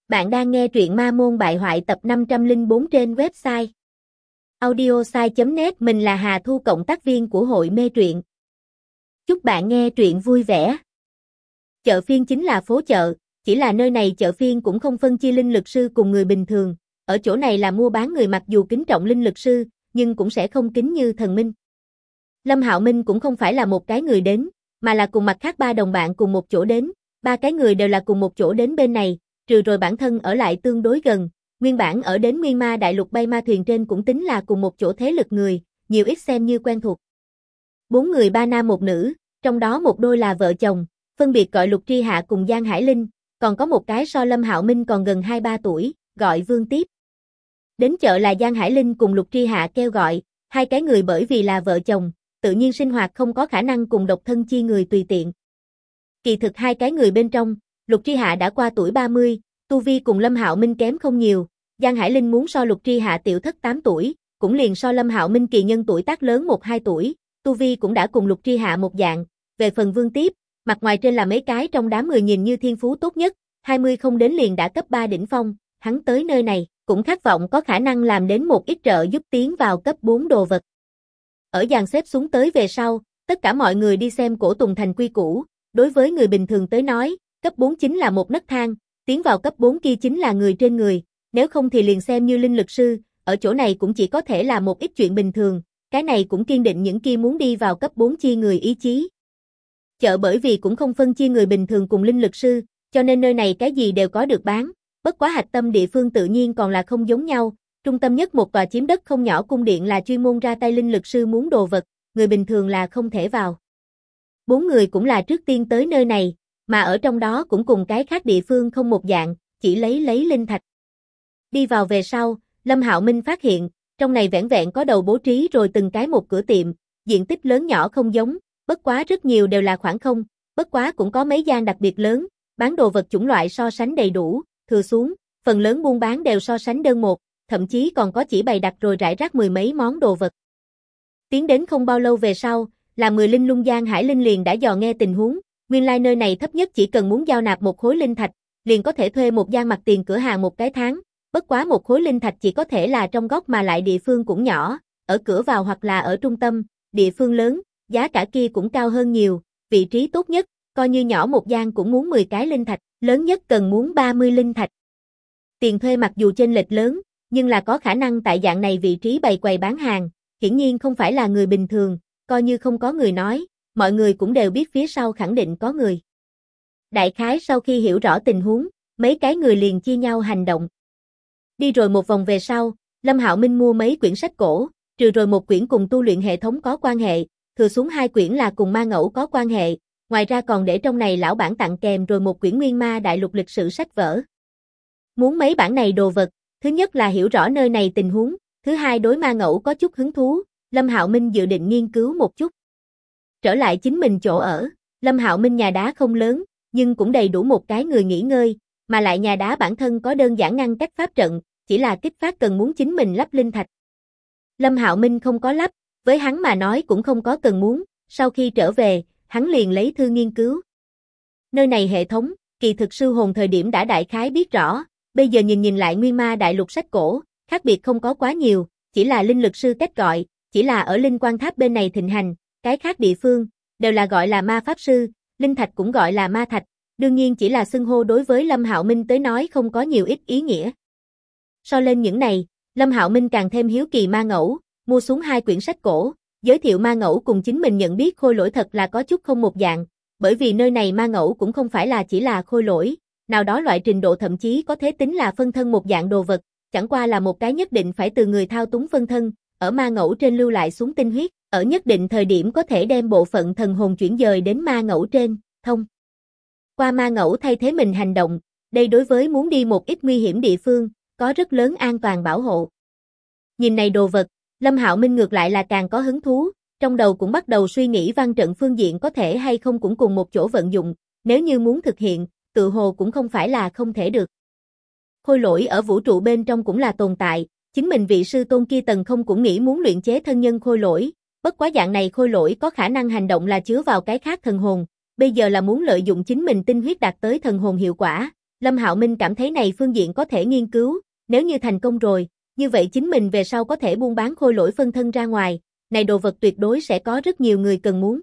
Bạn đang nghe truyện Ma Môn Bại Hoại tập 504 trên website audiosai.net. Mình là Hà Thu, cộng tác viên của hội mê truyện. Chúc bạn nghe truyện vui vẻ. Chợ phiên chính là phố chợ, chỉ là nơi này chợ phiên cũng không phân chia linh lực sư cùng người bình thường. Ở chỗ này là mua bán người mặc dù kính trọng linh lực sư, nhưng cũng sẽ không kính như thần minh. Lâm Hạo Minh cũng không phải là một cái người đến, mà là cùng mặt khác ba đồng bạn cùng một chỗ đến. Ba cái người đều là cùng một chỗ đến bên này, trừ rồi bản thân ở lại tương đối gần. Nguyên bản ở đến Nguyên Ma Đại Lục bay ma thuyền trên cũng tính là cùng một chỗ thế lực người, nhiều ít xem như quen thuộc. 4 người 3 nam 1 nữ, trong đó một đôi là vợ chồng, phân biệt gọi Lục Tri Hạ cùng Giang Hải Linh, còn có một cái so Lâm Hạo Minh còn gần 2-3 tuổi, gọi Vương Tiếp. Đến chợ là Giang Hải Linh cùng Lục Tri Hạ kêu gọi, hai cái người bởi vì là vợ chồng, tự nhiên sinh hoạt không có khả năng cùng độc thân chi người tùy tiện. Kỳ thực hai cái người bên trong, Lục Tri Hạ đã qua tuổi 30, tu vi cùng Lâm Hạo Minh kém không nhiều, Giang Hải Linh muốn so Lục Tri Hạ tiểu thất 8 tuổi, cũng liền so Lâm Hạo Minh kỳ nhân tuổi tác lớn 1-2 tuổi, tu vi cũng đã cùng Lục Tri Hạ một dạng. Về phần Vương Tiếp, mặt ngoài trên là mấy cái trong đám người nhìn như thiên phú tốt nhất, 20 không đến liền đã cấp 3 đỉnh phong, hắn tới nơi này, cũng khát vọng có khả năng làm đến một ít trợ giúp tiến vào cấp 4 đồ vật. Ở dàn xếp xuống tới về sau, tất cả mọi người đi xem cổ Tùng Thành quy củ, đối với người bình thường tới nói, cấp 4 chính là một nấc thang, tiến vào cấp 4 kia chính là người trên người, nếu không thì liền xem như linh lực sư, ở chỗ này cũng chỉ có thể là một ít chuyện bình thường, cái này cũng kiên định những kia muốn đi vào cấp 4 chi người ý chí. Chợ bởi vì cũng không phân chia người bình thường cùng linh lực sư, cho nên nơi này cái gì đều có được bán, bất quá hạch tâm địa phương tự nhiên còn là không giống nhau, trung tâm nhất một tòa chiếm đất không nhỏ cung điện là chuyên môn ra tay linh lực sư muốn đồ vật, người bình thường là không thể vào. 4 người cũng là trước tiên tới nơi này, mà ở trong đó cũng cùng cái khác địa phương không một dạng, chỉ lấy linh thạch. Đi vào về sau, Lâm Hạo Minh phát hiện, trong này vẻn vẹn có đầu bố trí rồi từng cái một cửa tiệm, diện tích lớn nhỏ không giống, bất quá rất nhiều đều là khoảng không, bất quá cũng có mấy gian đặc biệt lớn, bán đồ vật chủng loại so sánh đầy đủ, thừa xuống, phần lớn buôn bán đều so sánh đơn một, thậm chí còn có chỉ bày đặt rồi rải rác 10 mấy món đồ vật. Tiến đến không bao lâu về sau, là 10 linh lung Giang Hải Linh liền đã dò nghe tình huống, nguyên lai nơi này thấp nhất chỉ cần muốn giao nạp một khối linh thạch, liền có thể thuê một gian mặt tiền cửa hàng một cái tháng, bất quá một khối linh thạch chỉ có thể là trong góc mà lại địa phương cũng nhỏ, ở cửa vào hoặc là ở trung tâm, địa phương lớn, giá cả kia cũng cao hơn nhiều, vị trí tốt nhất, coi như nhỏ một gian cũng muốn 10 cái linh thạch, lớn nhất cần muốn 30 linh thạch. Tiền thuê mặc dù chênh lệch lớn, nhưng là có khả năng tại dạng này vị trí bày quầy bán hàng, hiển nhiên không phải là người bình thường, coi như không có người nói, mọi người cũng đều biết phía sau khẳng định có người. Đại khái sau khi hiểu rõ tình huống, mấy cái người liền chia nhau hành động. Đi rồi một vòng về sau, Lâm Hạo Minh mua mấy quyển sách cổ, trừ rồi một quyển cùng tu luyện hệ thống có quan hệ, thừa xuống 2 quyển là cùng ma ngẫu có quan hệ, ngoài ra còn để trong này lão bản tặng kèm rồi một quyển Nguyên Ma Đại Lục lịch sử sách vở. Muốn mấy bản này đồ vật, thứ nhất là hiểu rõ nơi này tình huống, thứ hai đối ma ngẫu có chút hứng thú, Lâm Hạo Minh dự định nghiên cứu một chút. Trở lại chính mình chỗ ở, Lâm Hạo Minh nhà đá không lớn, nhưng cũng đầy đủ một cái người nghỉ ngơi, mà lại nhà đá bản thân có đơn giản ngăn cách pháp trận, chỉ là kích phát cần muốn chính mình lắp linh thạch. Lâm Hạo Minh không có lắp, với hắn mà nói cũng không có cần muốn, sau khi trở về, hắn liền lấy thư nghiên cứu. Nơi này hệ thống, kỳ thực sư hồn thời điểm đã đại khái biết rõ, bây giờ nhìn lại Nguyên Ma Đại Lục sách cổ, khác biệt không có quá nhiều, chỉ là linh lực sư cách gọi, chỉ là ở linh quan tháp bên này thịnh hành, cái khác địa phương, đều là gọi là ma pháp sư, linh thạch cũng gọi là ma thạch, đương nhiên chỉ là xưng hô đối với Lâm Hạo Minh tới nói không có nhiều ít ý nghĩa. So lên những này, Lâm Hạo Minh càng thêm hiếu kỳ ma ngẫu, mua xuống 2 quyển sách cổ, giới thiệu ma ngẫu cùng chính mình nhận biết khôi lỗi thật là có chút không một dạng, bởi vì nơi này ma ngẫu cũng không phải là chỉ là khôi lỗi, nào đó loại trình độ thậm chí có thể tính là phân thân một dạng đồ vật, chẳng qua là một cái nhất định phải từ người thao túng phân thân, ở ma ngẫu trên lưu lại xuống tinh huyết, ở nhất định thời điểm có thể đem bộ phận thần hồn chuyển dời đến ma ngẫu trên, thông qua ma ngẫu thay thế mình hành động, đây đối với muốn đi một ít nguy hiểm địa phương, có rất lớn an toàn bảo hộ. Nhìn này đồ vật, Lâm Hạo Minh ngược lại là càng có hứng thú, trong đầu cũng bắt đầu suy nghĩ văn trận phương diện có thể hay không cũng cùng một chỗ vận dụng, nếu như muốn thực hiện, tự hồ cũng không phải là không thể được. Khôi lỗi ở vũ trụ bên trong cũng là tồn tại, chính mình vị sư tôn kia Tần Không cũng nghĩ muốn luyện chế thân nhân khôi lỗi, bất quá dạng này khôi lỗi có khả năng hành động là chứa vào cái khác thần hồn, bây giờ là muốn lợi dụng chính mình tinh huyết đạt tới thần hồn hiệu quả, Lâm Hạo Minh cảm thấy này phương diện có thể nghiên cứu, nếu như thành công rồi, như vậy chính mình về sau có thể buôn bán khôi lỗi phân thân ra ngoài, này đồ vật tuyệt đối sẽ có rất nhiều người cần muốn.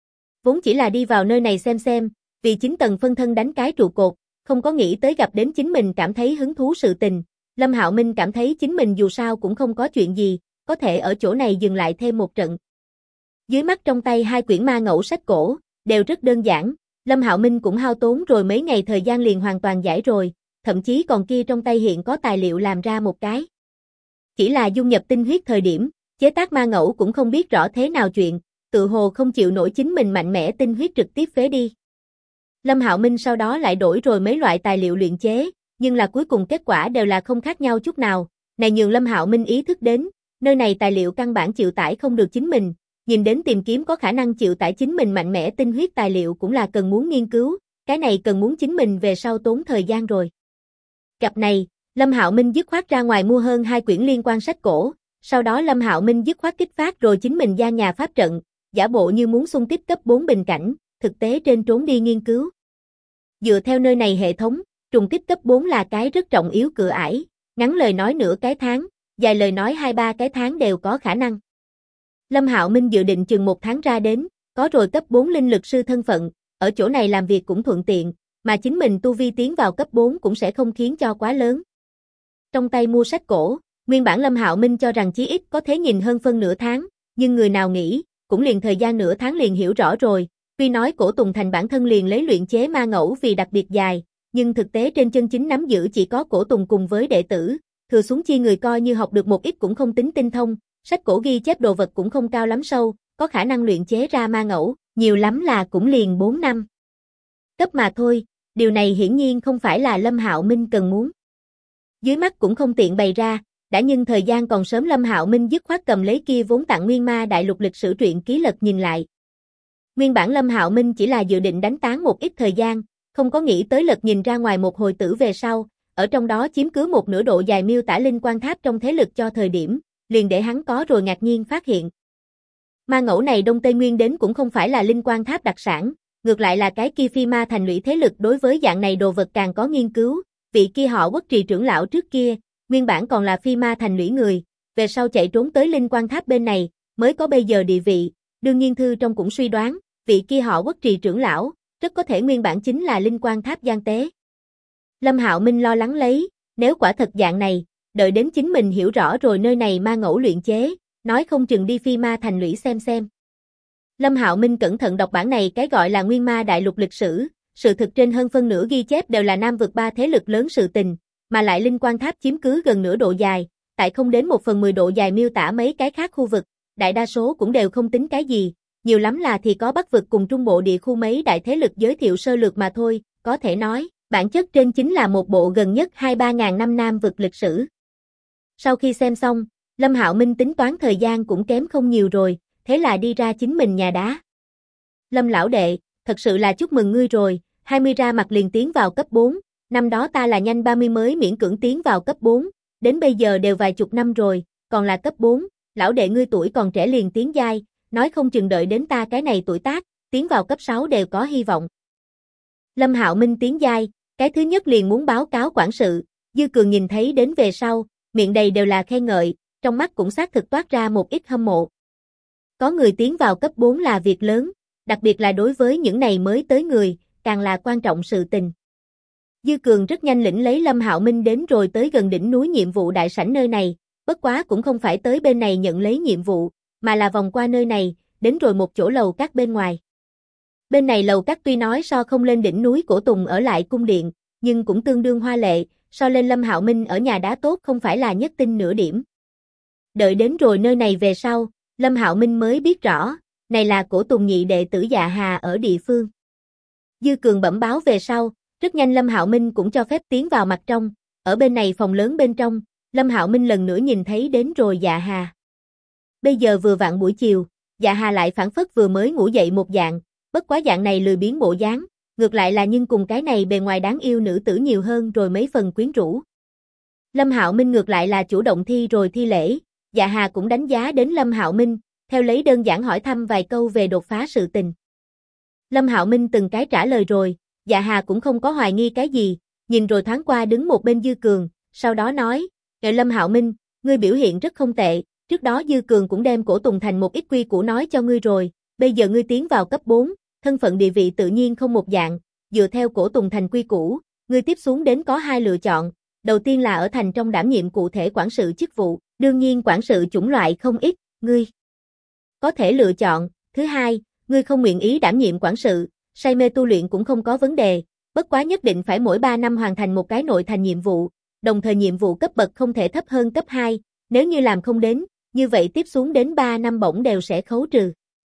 Vốn chỉ là đi vào nơi này xem, vì 9 tầng phân thân đánh cái trụ cột, không có nghĩ tới gặp đến chính mình cảm thấy hứng thú sự tình. Lâm Hạo Minh cảm thấy chính mình dù sao cũng không có chuyện gì, có thể ở chỗ này dừng lại thêm một trận. Dưới mắt trong tay 2 quyển ma ngẫu sách cổ, đều rất đơn giản, Lâm Hạo Minh cũng hao tốn rồi mấy ngày thời gian liền hoàn toàn giải rồi, thậm chí còn kia trong tay hiện có tài liệu làm ra một cái. Chỉ là dung nhập tinh huyết thời điểm, chế tác ma ngẫu cũng không biết rõ thế nào chuyện, tự hồ không chịu nổi chính mình mạnh mẽ tinh huyết trực tiếp phế đi. Lâm Hạo Minh sau đó lại đổi rồi mấy loại tài liệu luyện chế, nhưng là cuối cùng kết quả đều là không khác nhau chút nào, này nhường Lâm Hạo Minh ý thức đến, nơi này tài liệu căn bản chịu tải không được chính mình, nhìn đến tìm kiếm có khả năng chịu tải chính mình mạnh mẽ tinh huyết tài liệu cũng là cần muốn nghiên cứu, cái này cần muốn chính mình về sau tốn thời gian rồi. Gặp này, Lâm Hạo Minh dứt khoát ra ngoài mua hơn 2 quyển liên quan sách cổ, sau đó Lâm Hạo Minh dứt khoát kích phát rồi chính mình gia nhà pháp trận, giả bộ như muốn xung kích cấp 4 bình cảnh, thực tế trên trốn đi nghiên cứu. Dựa theo nơi này hệ thống, trùng kích cấp 4 là cái rất trọng yếu cửa ải, ngắn lời nói nửa cái tháng, dài lời nói 2-3 cái tháng đều có khả năng. Lâm Hạo Minh dự định chừng 1 tháng ra đến, có rồi cấp 4 linh lực sư thân phận, ở chỗ này làm việc cũng thuận tiện, mà chính mình tu vi tiến vào cấp 4 cũng sẽ không khiến cho quá lớn. Trong tay mua sách cổ, nguyên bản Lâm Hạo Minh cho rằng chí ít có thể nhìn hơn phân nửa tháng, nhưng người nào nghĩ, cũng liền thời gian nửa tháng liền hiểu rõ rồi, tuy nói Cổ Tùng Thành bản thân liền lấy luyện chế ma ngẫu vì đặc biệt dài, nhưng thực tế trên chân chính nắm giữ chỉ có Cổ Tùng cùng với đệ tử, thừa xuống chi người coi như học được một ít cũng không tính tinh thông, sách cổ ghi chép đồ vật cũng không cao lắm sâu, có khả năng luyện chế ra ma ngẫu, nhiều lắm là cũng liền 4 năm. Cấp mà thôi, điều này hiển nhiên không phải là Lâm Hạo Minh cần muốn. Dưới mắt cũng không tiện bày ra, đã nhưng thời gian còn sớm Lâm Hạo Minh dứt khoát cầm lấy kia vốn tặng Nguyên Ma Đại Lục lịch sử truyện ký lật nhìn lại. Nguyên bản Lâm Hạo Minh chỉ là dự định đánh tán một ít thời gian, không có nghĩ tới lật nhìn ra ngoài một hồi tử về sau, ở trong đó chiếm cứ một nửa độ dài miêu tả linh quan tháp trong thế lực cho thời điểm, liền để hắn có rồi ngạc nhiên phát hiện. Ma ngẫu này Đông Tây Nguyên đến cũng không phải là linh quan tháp đặc sản, ngược lại là cái kia phi ma thành lũy thế lực đối với dạng này đồ vật càng có nghiên cứu, vị kia họ Quốc Trì trưởng lão trước kia, nguyên bản còn là phi ma thành lũy người, về sau chạy trốn tới linh quan tháp bên này, mới có bây giờ địa vị, đương nhiên thư trong cũng suy đoán, vị kia họ Quốc Trì trưởng lão, rất có thể nguyên bản chính là linh quan tháp gian tế. Lâm Hạo Minh lo lắng lấy, nếu quả thật dạng này, đợi đến chính mình hiểu rõ rồi nơi này ma ngẫu luyện chế, nói không chừng đi phi ma thành lũy xem. Lâm Hạo Minh cẩn thận đọc bản này cái gọi là Nguyên Ma Đại Lục lịch sử, sự thực trên hơn phân nửa ghi chép đều là Nam vực 3 thế lực lớn sự tình, mà lại linh quan tháp chiếm cứ gần nửa độ dài, tại không đến 1/10 độ dài miêu tả mấy cái khác khu vực, đại đa số cũng đều không tính cái gì, nhiều lắm là thì có Bắc vực cùng Trung bộ địa khu mấy đại thế lực giới thiệu sơ lược mà thôi, có thể nói, bản chất trên chính là một bộ gần nhất 2-3 ngàn năm Nam vực lịch sử. Sau khi xem xong, Lâm Hạo Minh tính toán thời gian cũng kém không nhiều rồi, thế là đi ra chính mình nhà đá. Lâm lão đệ, thật sự là chúc mừng ngươi rồi, 20 ra mặt liền tiến vào cấp 4, năm đó ta là nhanh 30 mới miễn cưỡng tiến vào cấp 4, đến bây giờ đều vài chục năm rồi, còn là cấp 4, lão đệ ngươi tuổi còn trẻ liền tiến giai, nói không chừng đợi đến ta cái này tuổi tác, tiến vào cấp 6 đều có hy vọng. Lâm Hạo Minh tiến giai, cái thứ nhất liền muốn báo cáo quản sự, Dư Cường nhìn thấy đến về sau, miệng đầy đều là khen ngợi, trong mắt cũng xác thực toát ra một ít hâm mộ. Có người tiến vào cấp 4 là việc lớn, đặc biệt là đối với những này mới tới người, càng là quan trọng sự tình. Dư Cường rất nhanh lĩnh lấy Lâm Hạo Minh đến rồi tới gần đỉnh núi nhiệm vụ đại sảnh nơi này, bất quá cũng không phải tới bên này nhận lấy nhiệm vụ, mà là vòng qua nơi này, đến rồi một chỗ lầu các bên ngoài. Bên này lầu các tuy nói so không lên đỉnh núi Cổ Tùng ở lại cung điện, nhưng cũng tương đương hoa lệ, so lên Lâm Hạo Minh ở nhà đá tốt không phải là nhất tinh nửa điểm. Đợi đến rồi nơi này về sau, Lâm Hạo Minh mới biết rõ, này là Cổ Tùng nhị đệ tử Dạ Hà ở địa phương. Dư Cường bẩm báo về sau, rất nhanh Lâm Hạo Minh cũng cho phép tiến vào mặt trong, ở bên này phòng lớn bên trong, Lâm Hạo Minh lần nữa nhìn thấy đến rồi Dạ Hà. Bây giờ vừa vặn buổi chiều, Dạ Hà lại phảng phất vừa mới ngủ dậy một dạng, bất quá dạng này lười biếng bộ dáng, ngược lại là nhưng cùng cái này bề ngoài đáng yêu nữ tử nhiều hơn rồi mấy phần quyến rũ. Lâm Hạo Minh ngược lại là chủ động thi rồi thi lễ, Dạ Hà cũng đánh giá đến Lâm Hạo Minh, theo lấy đơn giản hỏi thăm vài câu về đột phá sự tình. Lâm Hạo Minh từng cái trả lời rồi, Dạ Hà cũng không có hoài nghi cái gì, nhìn rồi thoáng qua đứng một bên Dư Cường, sau đó nói, Lâm Hạo Minh, ngươi biểu hiện rất không tệ, trước đó Dư Cường cũng đem Cổ Tùng Thành một ít quy củ nói cho ngươi rồi, bây giờ ngươi tiến vào cấp 4, thân phận địa vị tự nhiên không một dạng, dựa theo Cổ Tùng Thành quy củ, ngươi tiếp xuống đến có hai lựa chọn, đầu tiên là ở thành trong đảm nhiệm cụ thể quản sự chức vụ, đương nhiên quản sự chủng loại không ít, ngươi có thể lựa chọn, thứ hai, ngươi không nguyện ý đảm nhiệm quản sự, say mê tu luyện cũng không có vấn đề, bất quá nhất định phải mỗi 3 năm hoàn thành một cái nội thành nhiệm vụ, đồng thời nhiệm vụ cấp bậc không thể thấp hơn cấp 2, nếu như làm không đến, như vậy tiếp xuống đến 3 năm bổng đều sẽ khấu trừ.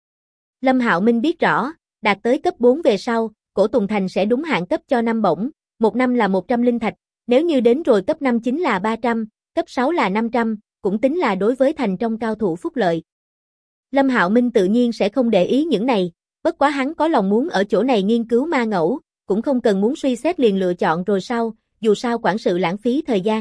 Lâm Hạo Minh biết rõ, đạt tới cấp 4 về sau, Cổ Tùng Thành sẽ đúng hạn cấp cho 5 bổng, một năm là 100 linh thạch, nếu như đến rồi cấp 5 chính là 300, cấp 6 là 500, cũng tính là đối với thành trong cao thủ phúc lợi. Lâm Hạo Minh tự nhiên sẽ không để ý những này, bất quá hắn có lòng muốn ở chỗ này nghiên cứu ma ngẫu, cũng không cần muốn suy xét liền lựa chọn rồi sau, dù sao quản sự lãng phí thời gian.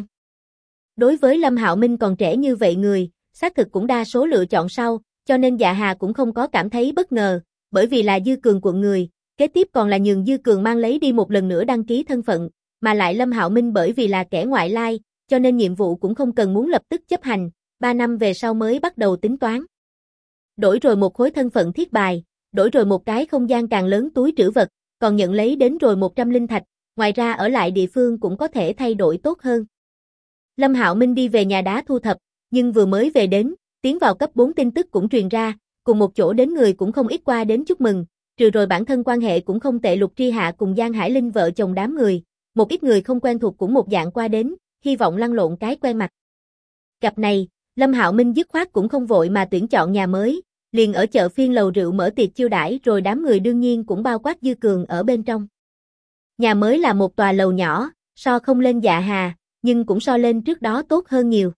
Đối với Lâm Hạo Minh còn trẻ như vậy người, xác thực cũng đa số lựa chọn sau, cho nên Dạ Hà cũng không có cảm thấy bất ngờ, bởi vì là Dư Cường quận người, kế tiếp còn là nhường Dư Cường mang lấy đi một lần nữa đăng ký thân phận, mà lại Lâm Hạo Minh bởi vì là kẻ ngoại lai, cho nên nhiệm vụ cũng không cần muốn lập tức chấp hành, 3 năm về sau mới bắt đầu tính toán. Đổi rồi một khối thân phận thiết bài, đổi rồi một cái không gian càng lớn túi trữ vật, còn nhận lấy đến rồi 100 linh thạch, ngoài ra ở lại địa phương cũng có thể thay đổi tốt hơn. Lâm Hạo Minh đi về nhà đá thu thập, nhưng vừa mới về đến, tiến vào cấp 4 tin tức cũng truyền ra, cùng một chỗ đến người cũng không ít qua đến chúc mừng, trừ rồi bản thân quan hệ cũng không tệ Lục Tri Hạ cùng Giang Hải Linh vợ chồng đám người, một ít người không quen thuộc cũng một dạng qua đến, hy vọng lăn lộn cái quen mặt. Gặp này, Lâm Hạo Minh dứt khoát cũng không vội mà tuyển chọn nhà mới, liền ở chợ phiên lầu rượu mở tiệc chiêu đãi rồi đám người đương nhiên cũng bao quát Dư Cường ở bên trong. Nhà mới là một tòa lầu nhỏ, so không lên Dạ Hà, nhưng cũng so lên trước đó tốt hơn nhiều.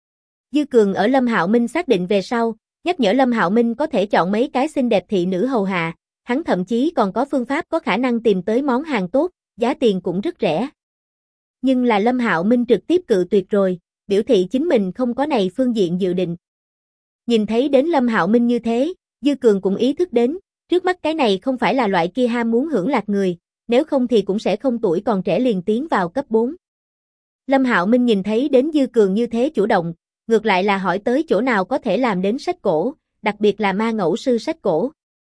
Dư Cường ở Lâm Hạo Minh xác định về sau, nhắc nhở Lâm Hạo Minh có thể chọn mấy cái xinh đẹp thị nữ hầu hạ, hắn thậm chí còn có phương pháp có khả năng tìm tới món hàng tốt, giá tiền cũng rất rẻ. Nhưng là Lâm Hạo Minh trực tiếp cự tuyệt rồi, biểu thị chính mình không có này phương diện dự định. Nhìn thấy đến Lâm Hạo Minh như thế, Dư Cường cũng ý thức đến, trước mắt cái này không phải là loại kia ham muốn hưởng lạc người, nếu không thì cũng sẽ không tuổi còn trẻ liền tiến vào cấp 4. Lâm Hạo Minh nhìn thấy đến Dư Cường như thế chủ động, ngược lại là hỏi tới chỗ nào có thể làm đến sách cổ, đặc biệt là ma ngẫu sư sách cổ.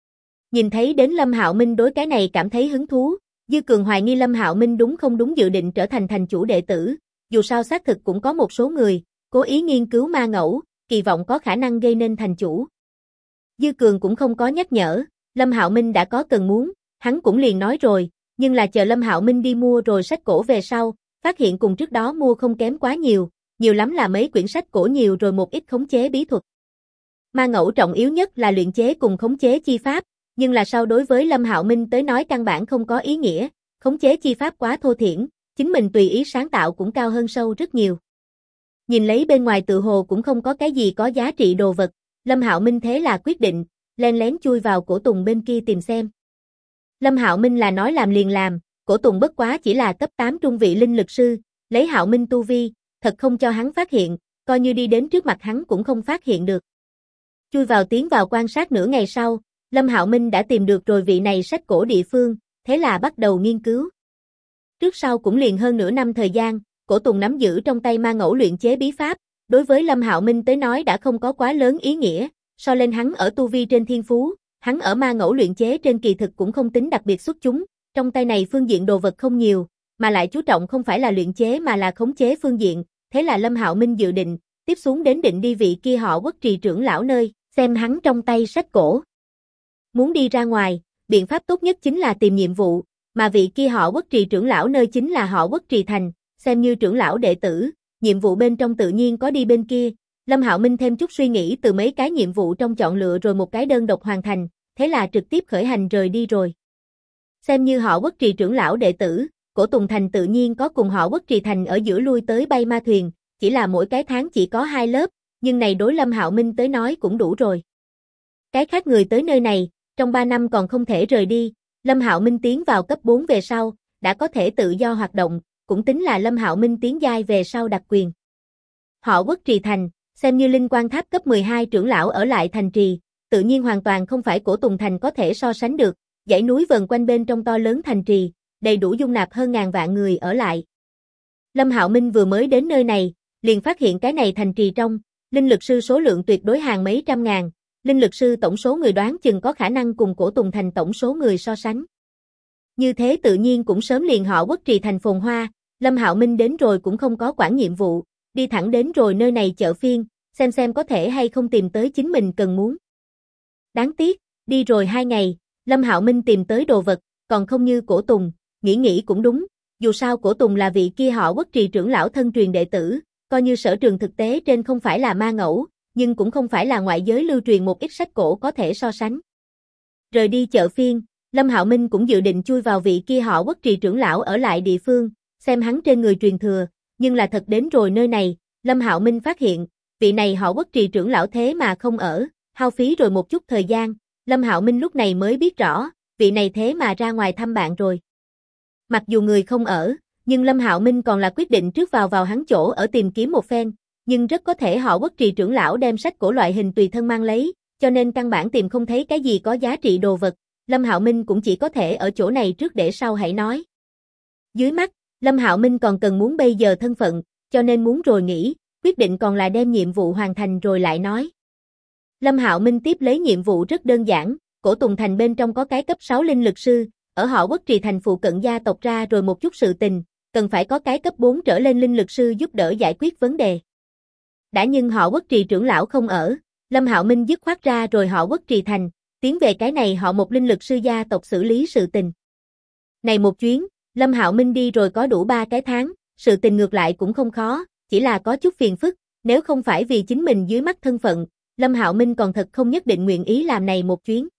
Nhìn thấy đến Lâm Hạo Minh đối cái này cảm thấy hứng thú, Dư Cường hoài nghi Lâm Hạo Minh đúng không đúng dự định trở thành thành chủ đệ tử, dù sao xác thực cũng có một số người, cố ý nghiên cứu ma ngẫu, kỳ vọng có khả năng gây nên thành chủ. Dư Cường cũng không có nhắc nhở, Lâm Hạo Minh đã có cần muốn, hắn cũng liền nói rồi, nhưng là chờ Lâm Hạo Minh đi mua rồi sách cổ về sau, phát hiện cùng trước đó mua không kém quá nhiều lắm là mấy quyển sách cổ nhiều rồi một ít khống chế bí thuật. Ma ngẫu trọng yếu nhất là luyện chế cùng khống chế chi pháp, nhưng là sau đối với Lâm Hạo Minh tới nói căn bản không có ý nghĩa, khống chế chi pháp quá thô thiển, chính mình tùy ý sáng tạo cũng cao hơn sâu rất nhiều. Nhìn lấy bên ngoài tự hồ cũng không có cái gì có giá trị đồ vật, Lâm Hạo Minh thế là quyết định, len lén chui vào Cổ Tùng bên kia tìm xem. Lâm Hạo Minh là nói làm liền làm, Cổ Tùng bất quá chỉ là cấp 8 trung vị linh lực sư, lấy Hạo Minh tu vi, thật không cho hắn phát hiện, coi như đi đến trước mặt hắn cũng không phát hiện được. Chui vào tiến vào quan sát nửa ngày sau, Lâm Hạo Minh đã tìm được rồi vị này sách cổ địa phương, thế là bắt đầu nghiên cứu. Trước sau cũng liền hơn nửa năm thời gian, Cổ Tùng nắm giữ trong tay ma ngẫu luyện chế bí pháp, đối với Lâm Hạo Minh tới nói đã không có quá lớn ý nghĩa, so lên hắn ở tu vi trên thiên phú, hắn ở ma ngẫu luyện chế trên kỳ thực cũng không tính đặc biệt xuất chúng, trong tay này phương diện đồ vật không nhiều, mà lại chú trọng không phải là luyện chế mà là khống chế phương diện, thế là Lâm Hạo Minh dự định, tiếp xuống đến định đi vị kia họ Quốc Trì trưởng lão nơi, xem hắn trong tay sách cổ. Muốn đi ra ngoài, biện pháp tốt nhất chính là tìm nhiệm vụ, mà vị kia họ Quốc Trì trưởng lão nơi chính là họ Quốc Trì thành, xem như trưởng lão đệ tử, nhiệm vụ bên trong tự nhiên có đi bên kia. Lâm Hạo Minh thêm chút suy nghĩ từ mấy cái nhiệm vụ trong chọn lựa rồi một cái đơn độc hoàn thành, thế là trực tiếp khởi hành rời đi rồi. Xem như họ Quốc Trì trưởng lão đệ tử, Cổ Tùng Thành tự nhiên có cùng họ Quốc Trì thành ở giữa lui tới bay ma thuyền, chỉ là mỗi cái tháng chỉ có 2 lớp, nhưng này đối Lâm Hạo Minh tới nói cũng đủ rồi. Cái khác người tới nơi này, trong 3 năm còn không thể rời đi, Lâm Hạo Minh tiến vào cấp 4 về sau, đã có thể tự do hoạt động, cũng tính là Lâm Hạo Minh tiến giai về sau đặc quyền. Họ Quốc Trì thành, xem như linh quan tháp cấp 12 trưởng lão ở lại thành trì, tự nhiên hoàn toàn không phải Cổ Tùng thành có thể so sánh được, dãy núi vần quanh bên trong to lớn thành trì, đầy đủ dung nạp hơn ngàn vạn người ở lại. Lâm Hạo Minh vừa mới đến nơi này, liền phát hiện cái này thành trì trong, linh lực sư số lượng tuyệt đối hàng mấy trăm ngàn, linh lực sư tổng số người đoán chừng có khả năng cùng Cổ Tùng thành tổng số người so sánh. Như thế tự nhiên cũng sớm liền họ Quốc Trì thành phồn hoa, Lâm Hạo Minh đến rồi cũng không có quản nhiệm vụ, đi thẳng đến rồi nơi này chợ phiên, xem có thể hay không tìm tới chính mình cần muốn. Đáng tiếc, đi rồi 2 ngày, Lâm Hạo Minh tìm tới đồ vật, còn không như Cổ Tùng, nghĩ cũng đúng, dù sao Cổ Tùng là vị kia họ Quốc Trì trưởng lão thân truyền đệ tử, coi như sở trường thực tế trên không phải là ma ngẫu, nhưng cũng không phải là ngoại giới lưu truyền một ít sách cổ có thể so sánh. Rời đi chợ phiên, Lâm Hạo Minh cũng dự định chui vào vị kia họ Quốc Trì trưởng lão ở lại địa phương, xem hắn trên người truyền thừa, nhưng là thật đến rồi nơi này, Lâm Hạo Minh phát hiện, vị này họ Quốc Trì trưởng lão thế mà không ở, hao phí rồi một chút thời gian, Lâm Hạo Minh lúc này mới biết rõ, vị này thế mà ra ngoài thăm bạn rồi. Mặc dù người không ở, nhưng Lâm Hạo Minh còn là quyết định trước vào hắn chỗ ở tìm kiếm một phen, nhưng rất có thể họ Quốc Trì trưởng lão đem sách cổ loại hình tùy thân mang lấy, cho nên căn bản tìm không thấy cái gì có giá trị đồ vật, Lâm Hạo Minh cũng chỉ có thể ở chỗ này trước để sau hãy nói. Dưới mắt, Lâm Hạo Minh còn cần muốn bây giờ thân phận, cho nên muốn rồi nghĩ, quyết định còn là đem nhiệm vụ hoàn thành rồi lại nói. Lâm Hạo Minh tiếp lấy nhiệm vụ rất đơn giản, Cổ Tùng thành bên trong có cái cấp 6 linh lực sư, ở họ Quốc Trì thành phụ cận gia tộc ra rồi một chút sự tình, cần phải có cái cấp 4 trở lên linh lực sư giúp đỡ giải quyết vấn đề. Đã nhưng họ Quốc Trì trưởng lão không ở, Lâm Hạo Minh dứt khoát ra rồi họ Quốc Trì thành, tiến về cái này họ một linh lực sư gia tộc xử lý sự tình. Này một chuyến, Lâm Hạo Minh đi rồi có đủ 3 cái tháng, sự tình ngược lại cũng không khó, chỉ là có chút phiền phức, nếu không phải vì chính mình dưới mắt thân phận, Lâm Hạo Minh còn thật không nhất định nguyện ý làm này một chuyến.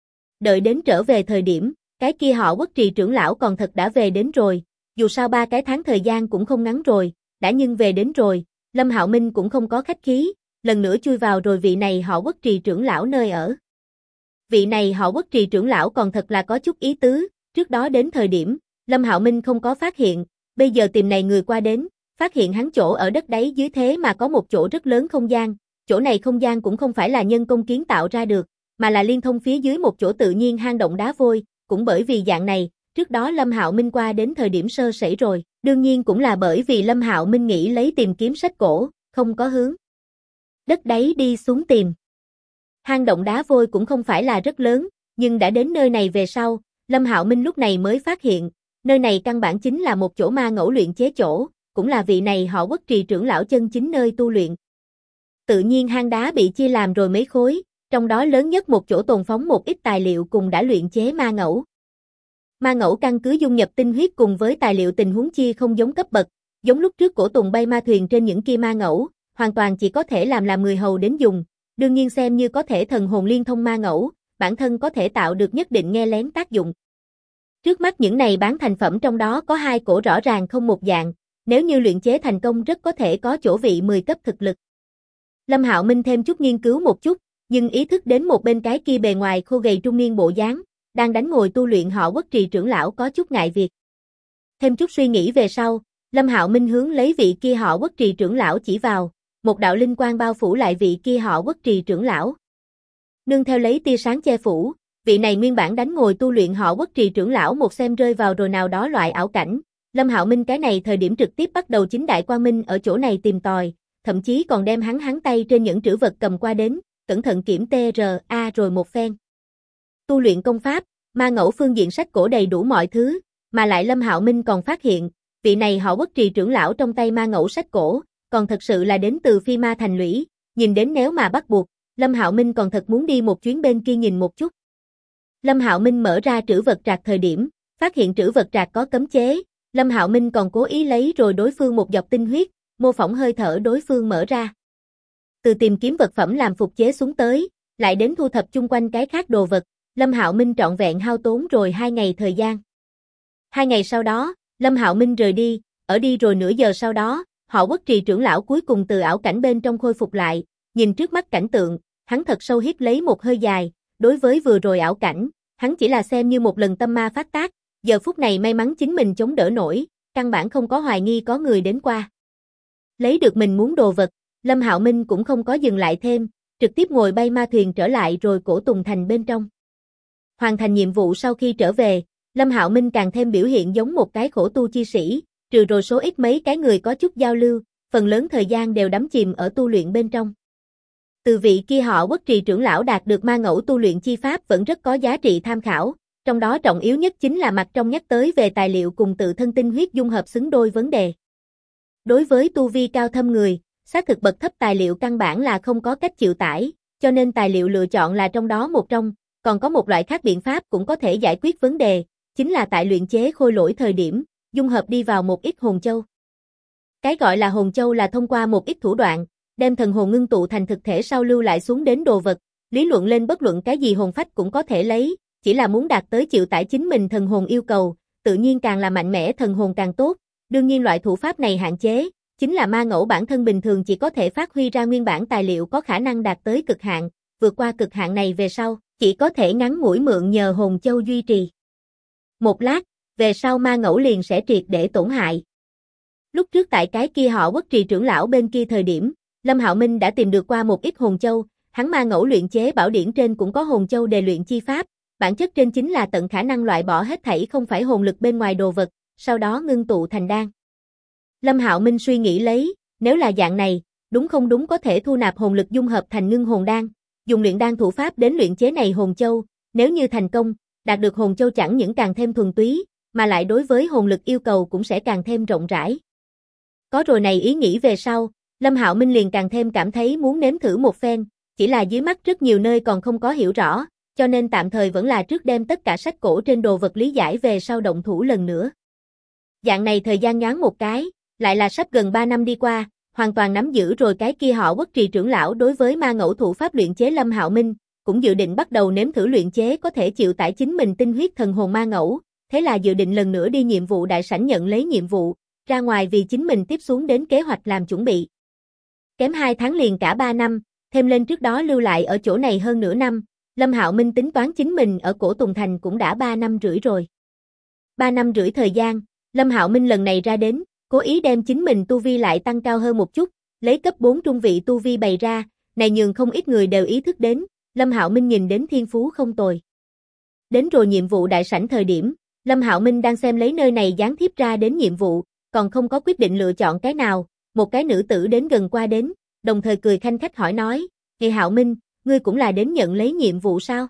Đợi đến trở về thời điểm, cái kia họ Quốc Trì trưởng lão còn thật đã về đến rồi, dù sao 3 cái tháng thời gian cũng không ngắn rồi, đã nhưng về đến rồi, Lâm Hạo Minh cũng không có khách khí, lần nữa chui vào rồi vị này họ Quốc Trì trưởng lão nơi ở. Vị này họ Quốc Trì trưởng lão còn thật là có chút ý tứ, trước đó đến thời điểm, Lâm Hạo Minh không có phát hiện, bây giờ tìm này người qua đến, phát hiện hắn chỗ ở đất đáy dưới thế mà có một chỗ rất lớn không gian, chỗ này không gian cũng không phải là nhân công kiến tạo ra được, mà là liên thông phía dưới một chỗ tự nhiên hang động đá vôi, cũng bởi vì dạng này, trước đó Lâm Hạo Minh qua đến thời điểm sơ sẩy rồi, đương nhiên cũng là bởi vì Lâm Hạo Minh nghĩ lấy tìm kiếm sách cổ, không có hướng đất đáy đi xuống tìm. Hang động đá vôi cũng không phải là rất lớn, nhưng đã đến nơi này về sau, Lâm Hạo Minh lúc này mới phát hiện, nơi này căn bản chính là một chỗ ma ngẫu luyện chế chỗ, cũng là vị này họ Quốc Trì trưởng lão chân chính nơi tu luyện. Tự nhiên hang đá bị chia làm rồi mấy khối, trong đó lớn nhất một chỗ tồn phóng một ít tài liệu cùng đã luyện chế ma ngẫu. Ma ngẫu căn cứ dung nhập tinh huyết cùng với tài liệu tình huống chia không giống cấp bậc, giống lúc trước Cổ Tùng bay ma thuyền trên những kia ma ngẫu, hoàn toàn chỉ có thể làm người hầu đến dùng, đương nhiên xem như có thể thần hồn liên thông ma ngẫu, bản thân có thể tạo được nhất định nghe lén tác dụng. Trước mắt những này bán thành phẩm trong đó có 2 cổ rõ ràng không một dạng, nếu như luyện chế thành công rất có thể có chỗ vị 10 cấp thực lực. Lâm Hạo Minh thêm chút nghiên cứu một chút, nhưng ý thức đến một bên cái kia bề ngoài khô gầy trung niên bộ dáng, đang đánh ngồi tu luyện họ Quốc Trì trưởng lão có chút ngại việc. Thêm chút suy nghĩ về sau, Lâm Hạo Minh hướng lấy vị kia họ Quốc Trì trưởng lão chỉ vào, một đạo linh quang bao phủ lại vị kia họ Quốc Trì trưởng lão. Nương theo lấy tia sáng che phủ, vị này nguyên bản đánh ngồi tu luyện họ Quốc Trì trưởng lão một xem rơi vào rồi nào đó loại ảo cảnh, Lâm Hạo Minh cái này thời điểm trực tiếp bắt đầu chính đại quang minh ở chỗ này tìm tòi, thậm chí còn đem hắn tay trên những trữ vật cầm qua đến, cẩn thận kiểm TRA rồi một phen. Tu luyện công pháp, ma ngẫu phương diện sách cổ đầy đủ mọi thứ, mà lại Lâm Hạo Minh còn phát hiện, vị này họ Quốc Trì trưởng lão trong tay ma ngẫu sách cổ, còn thật sự là đến từ Phi Ma Thành Lũy, nhìn đến nếu mà bắt buộc, Lâm Hạo Minh còn thật muốn đi một chuyến bên kia nhìn một chút. Lâm Hạo Minh mở ra trữ vật trạc thời điểm, phát hiện trữ vật trạc có cấm chế, Lâm Hạo Minh còn cố ý lấy rồi đối phương một giọt tinh huyết, mô phỏng hơi thở đối phương mở ra. Từ tìm kiếm vật phẩm làm phục chế xuống tới, lại đến thu thập chung quanh cái khác đồ vật, Lâm Hạo Minh trọn vẹn hao tốn rồi 2 ngày thời gian. 2 ngày sau đó, Lâm Hạo Minh rời đi, ở đi rồi nửa giờ sau đó, họ Quốc Trì trưởng lão cuối cùng từ ảo cảnh bên trong khôi phục lại, nhìn trước mắt cảnh tượng, hắn thật sâu hít lấy một hơi dài, đối với vừa rồi ảo cảnh, hắn chỉ là xem như một lần tâm ma phát tác, giờ phút này may mắn chính mình chống đỡ nổi, căn bản không có hoài nghi có người đến qua. Lấy được mình muốn đồ vật, Lâm Hạo Minh cũng không có dừng lại thêm, trực tiếp ngồi bay ma thuyền trở lại rồi Cổ Tùng thành bên trong. Hoàn thành nhiệm vụ sau khi trở về, Lâm Hạo Minh càng thêm biểu hiện giống một cái khổ tu chi sĩ, trừ rồi số ít mấy cái người có chút giao lưu, phần lớn thời gian đều đắm chìm ở tu luyện bên trong. Từ vị kia họ Quốc Trì trưởng lão đạt được ma ngẫu tu luyện chi pháp vẫn rất có giá trị tham khảo, trong đó trọng yếu nhất chính là mặt trong nhắc tới về tài liệu cùng tự thân tinh huyết dung hợp xứng đôi vấn đề. Đối với tu vi cao thâm người, xác thực bậc thấp tài liệu căn bản là không có cách chịu tải, cho nên tài liệu lựa chọn là trong đó một trong, còn có một loại khác biện pháp cũng có thể giải quyết vấn đề, chính là tại luyện chế khôi lỗi thời điểm, dung hợp đi vào một ít hồn châu. Cái gọi là hồn châu là thông qua một ít thủ đoạn, đem thần hồn ngưng tụ thành thực thể sau lưu lại xuống đến đồ vật, lý luận lên bất luận cái gì hồn phách cũng có thể lấy, chỉ là muốn đạt tới chịu tải chính mình thần hồn yêu cầu, tự nhiên càng là mạnh mẽ thần hồn càng tốt, đương nhiên loại thủ pháp này hạn chế, chính là ma ngẫu bản thân bình thường chỉ có thể phát huy ra nguyên bản tài liệu có khả năng đạt tới cực hạn, vượt qua cực hạn này về sau, chỉ có thể ngắn ngủi mượn nhờ hồn châu duy trì. Một lát, về sau ma ngẫu liền sẽ triệt để tổn hại. Lúc trước tại cái kia họ Quốc Trì trưởng lão bên kia thời điểm, Lâm Hạo Minh đã tìm được qua một ít hồn châu, hắn ma ngẫu luyện chế bảo điển trên cũng có hồn châu đề luyện chi pháp, bản chất trên chính là tận khả năng loại bỏ hết thảy không phải hồn lực bên ngoài đồ vật, sau đó ngưng tụ thành đan. Lâm Hạo Minh suy nghĩ lấy, nếu là dạng này, đúng không đúng có thể thu nạp hồn lực dung hợp thành ngưng hồn đan, dùng luyện đan thủ pháp đến luyện chế này hồn châu, nếu như thành công, đạt được hồn châu chẳng những càng thêm thuần túy, mà lại đối với hồn lực yêu cầu cũng sẽ càng thêm rộng rãi. Có rồi này ý nghĩ về sau, Lâm Hạo Minh liền càng thêm cảm thấy muốn nếm thử một phen, chỉ là dưới mắt rất nhiều nơi còn không có hiểu rõ, cho nên tạm thời vẫn là trước đem tất cả sách cổ trên đồ vật lý giải về sau động thủ lần nữa. Dạng này thời gian nhoáng một cái, lại là sắp gần 3 năm đi qua, hoàn toàn nắm giữ rồi cái kia họ Quốc Trì trưởng lão đối với ma ngẫu thủ pháp luyện chế Lâm Hạo Minh, cũng dự định bắt đầu nếm thử luyện chế có thể chịu tải chính mình tinh huyết thần hồn ma ngẫu, thế là dự định lần nữa đi nhiệm vụ đại sảnh nhận lấy nhiệm vụ, ra ngoài vì chính mình tiếp xuống đến kế hoạch làm chuẩn bị. Kém 2 tháng liền cả 3 năm, thêm lên trước đó lưu lại ở chỗ này hơn nửa năm, Lâm Hạo Minh tính toán chính mình ở Cổ Tùng Thành cũng đã 3 năm rưỡi rồi. 3 năm rưỡi thời gian, Lâm Hạo Minh lần này ra đến, cố ý đem chính mình tu vi lại tăng cao hơn một chút, lấy cấp 4 trung vị tu vi bày ra, này nhường không ít người đều ý thức đến, Lâm Hạo Minh nhìn đến thiên phú không tồi. Đến rồi nhiệm vụ đại sảnh thời điểm, Lâm Hạo Minh đang xem lấy nơi này gián tiếp ra đến nhiệm vụ, còn không có quyết định lựa chọn cái nào, một cái nữ tử đến gần qua đến, đồng thời cười khanh khách hỏi nói, "Kỳ Hạo Minh, ngươi cũng là đến nhận lấy nhiệm vụ sao?"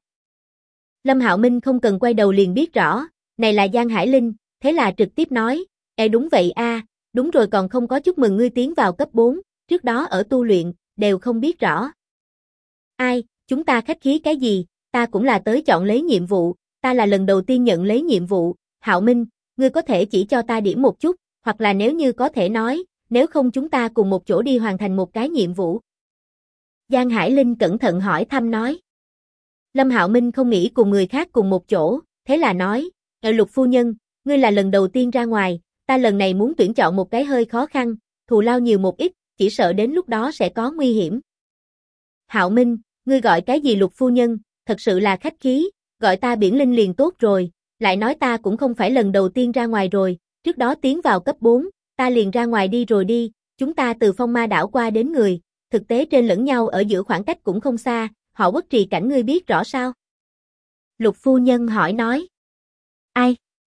Lâm Hạo Minh không cần quay đầu liền biết rõ, này là Giang Hải Linh, thế là trực tiếp nói, đúng vậy a, đúng rồi còn không có chúc mừng ngươi tiến vào cấp 4, trước đó ở tu luyện, đều không biết rõ." "Ai, chúng ta khách khí cái gì, ta cũng là tới chọn lấy nhiệm vụ, ta là lần đầu tiên nhận lấy nhiệm vụ, Hạo Minh, ngươi có thể chỉ cho ta điểm một chút, hoặc là nếu như có thể nói, nếu không chúng ta cùng một chỗ đi hoàn thành một cái nhiệm vụ." Giang Hải Linh cẩn thận hỏi thăm nói. Lâm Hạo Minh không nghĩ cùng người khác cùng một chỗ, thế là nói, Lục phu nhân, ngươi là lần đầu tiên ra ngoài, ta lần này muốn tuyển chọn một cái hơi khó khăn, thù lao nhiều một ít, chỉ sợ đến lúc đó sẽ có nguy hiểm." "Hạo Minh, ngươi gọi cái gì Lục phu nhân, thật sự là khách khí, gọi ta Biển Linh liền tốt rồi, lại nói ta cũng không phải lần đầu tiên ra ngoài rồi, trước đó tiến vào cấp 4, ta liền ra ngoài đi rồi đi, chúng ta từ Phong Ma đảo qua đến người, thực tế trên lẫn nhau ở giữa khoảng cách cũng không xa, họ Quốc Trì cảnh ngươi biết rõ sao?" Lục phu nhân hỏi nói. "Ai?"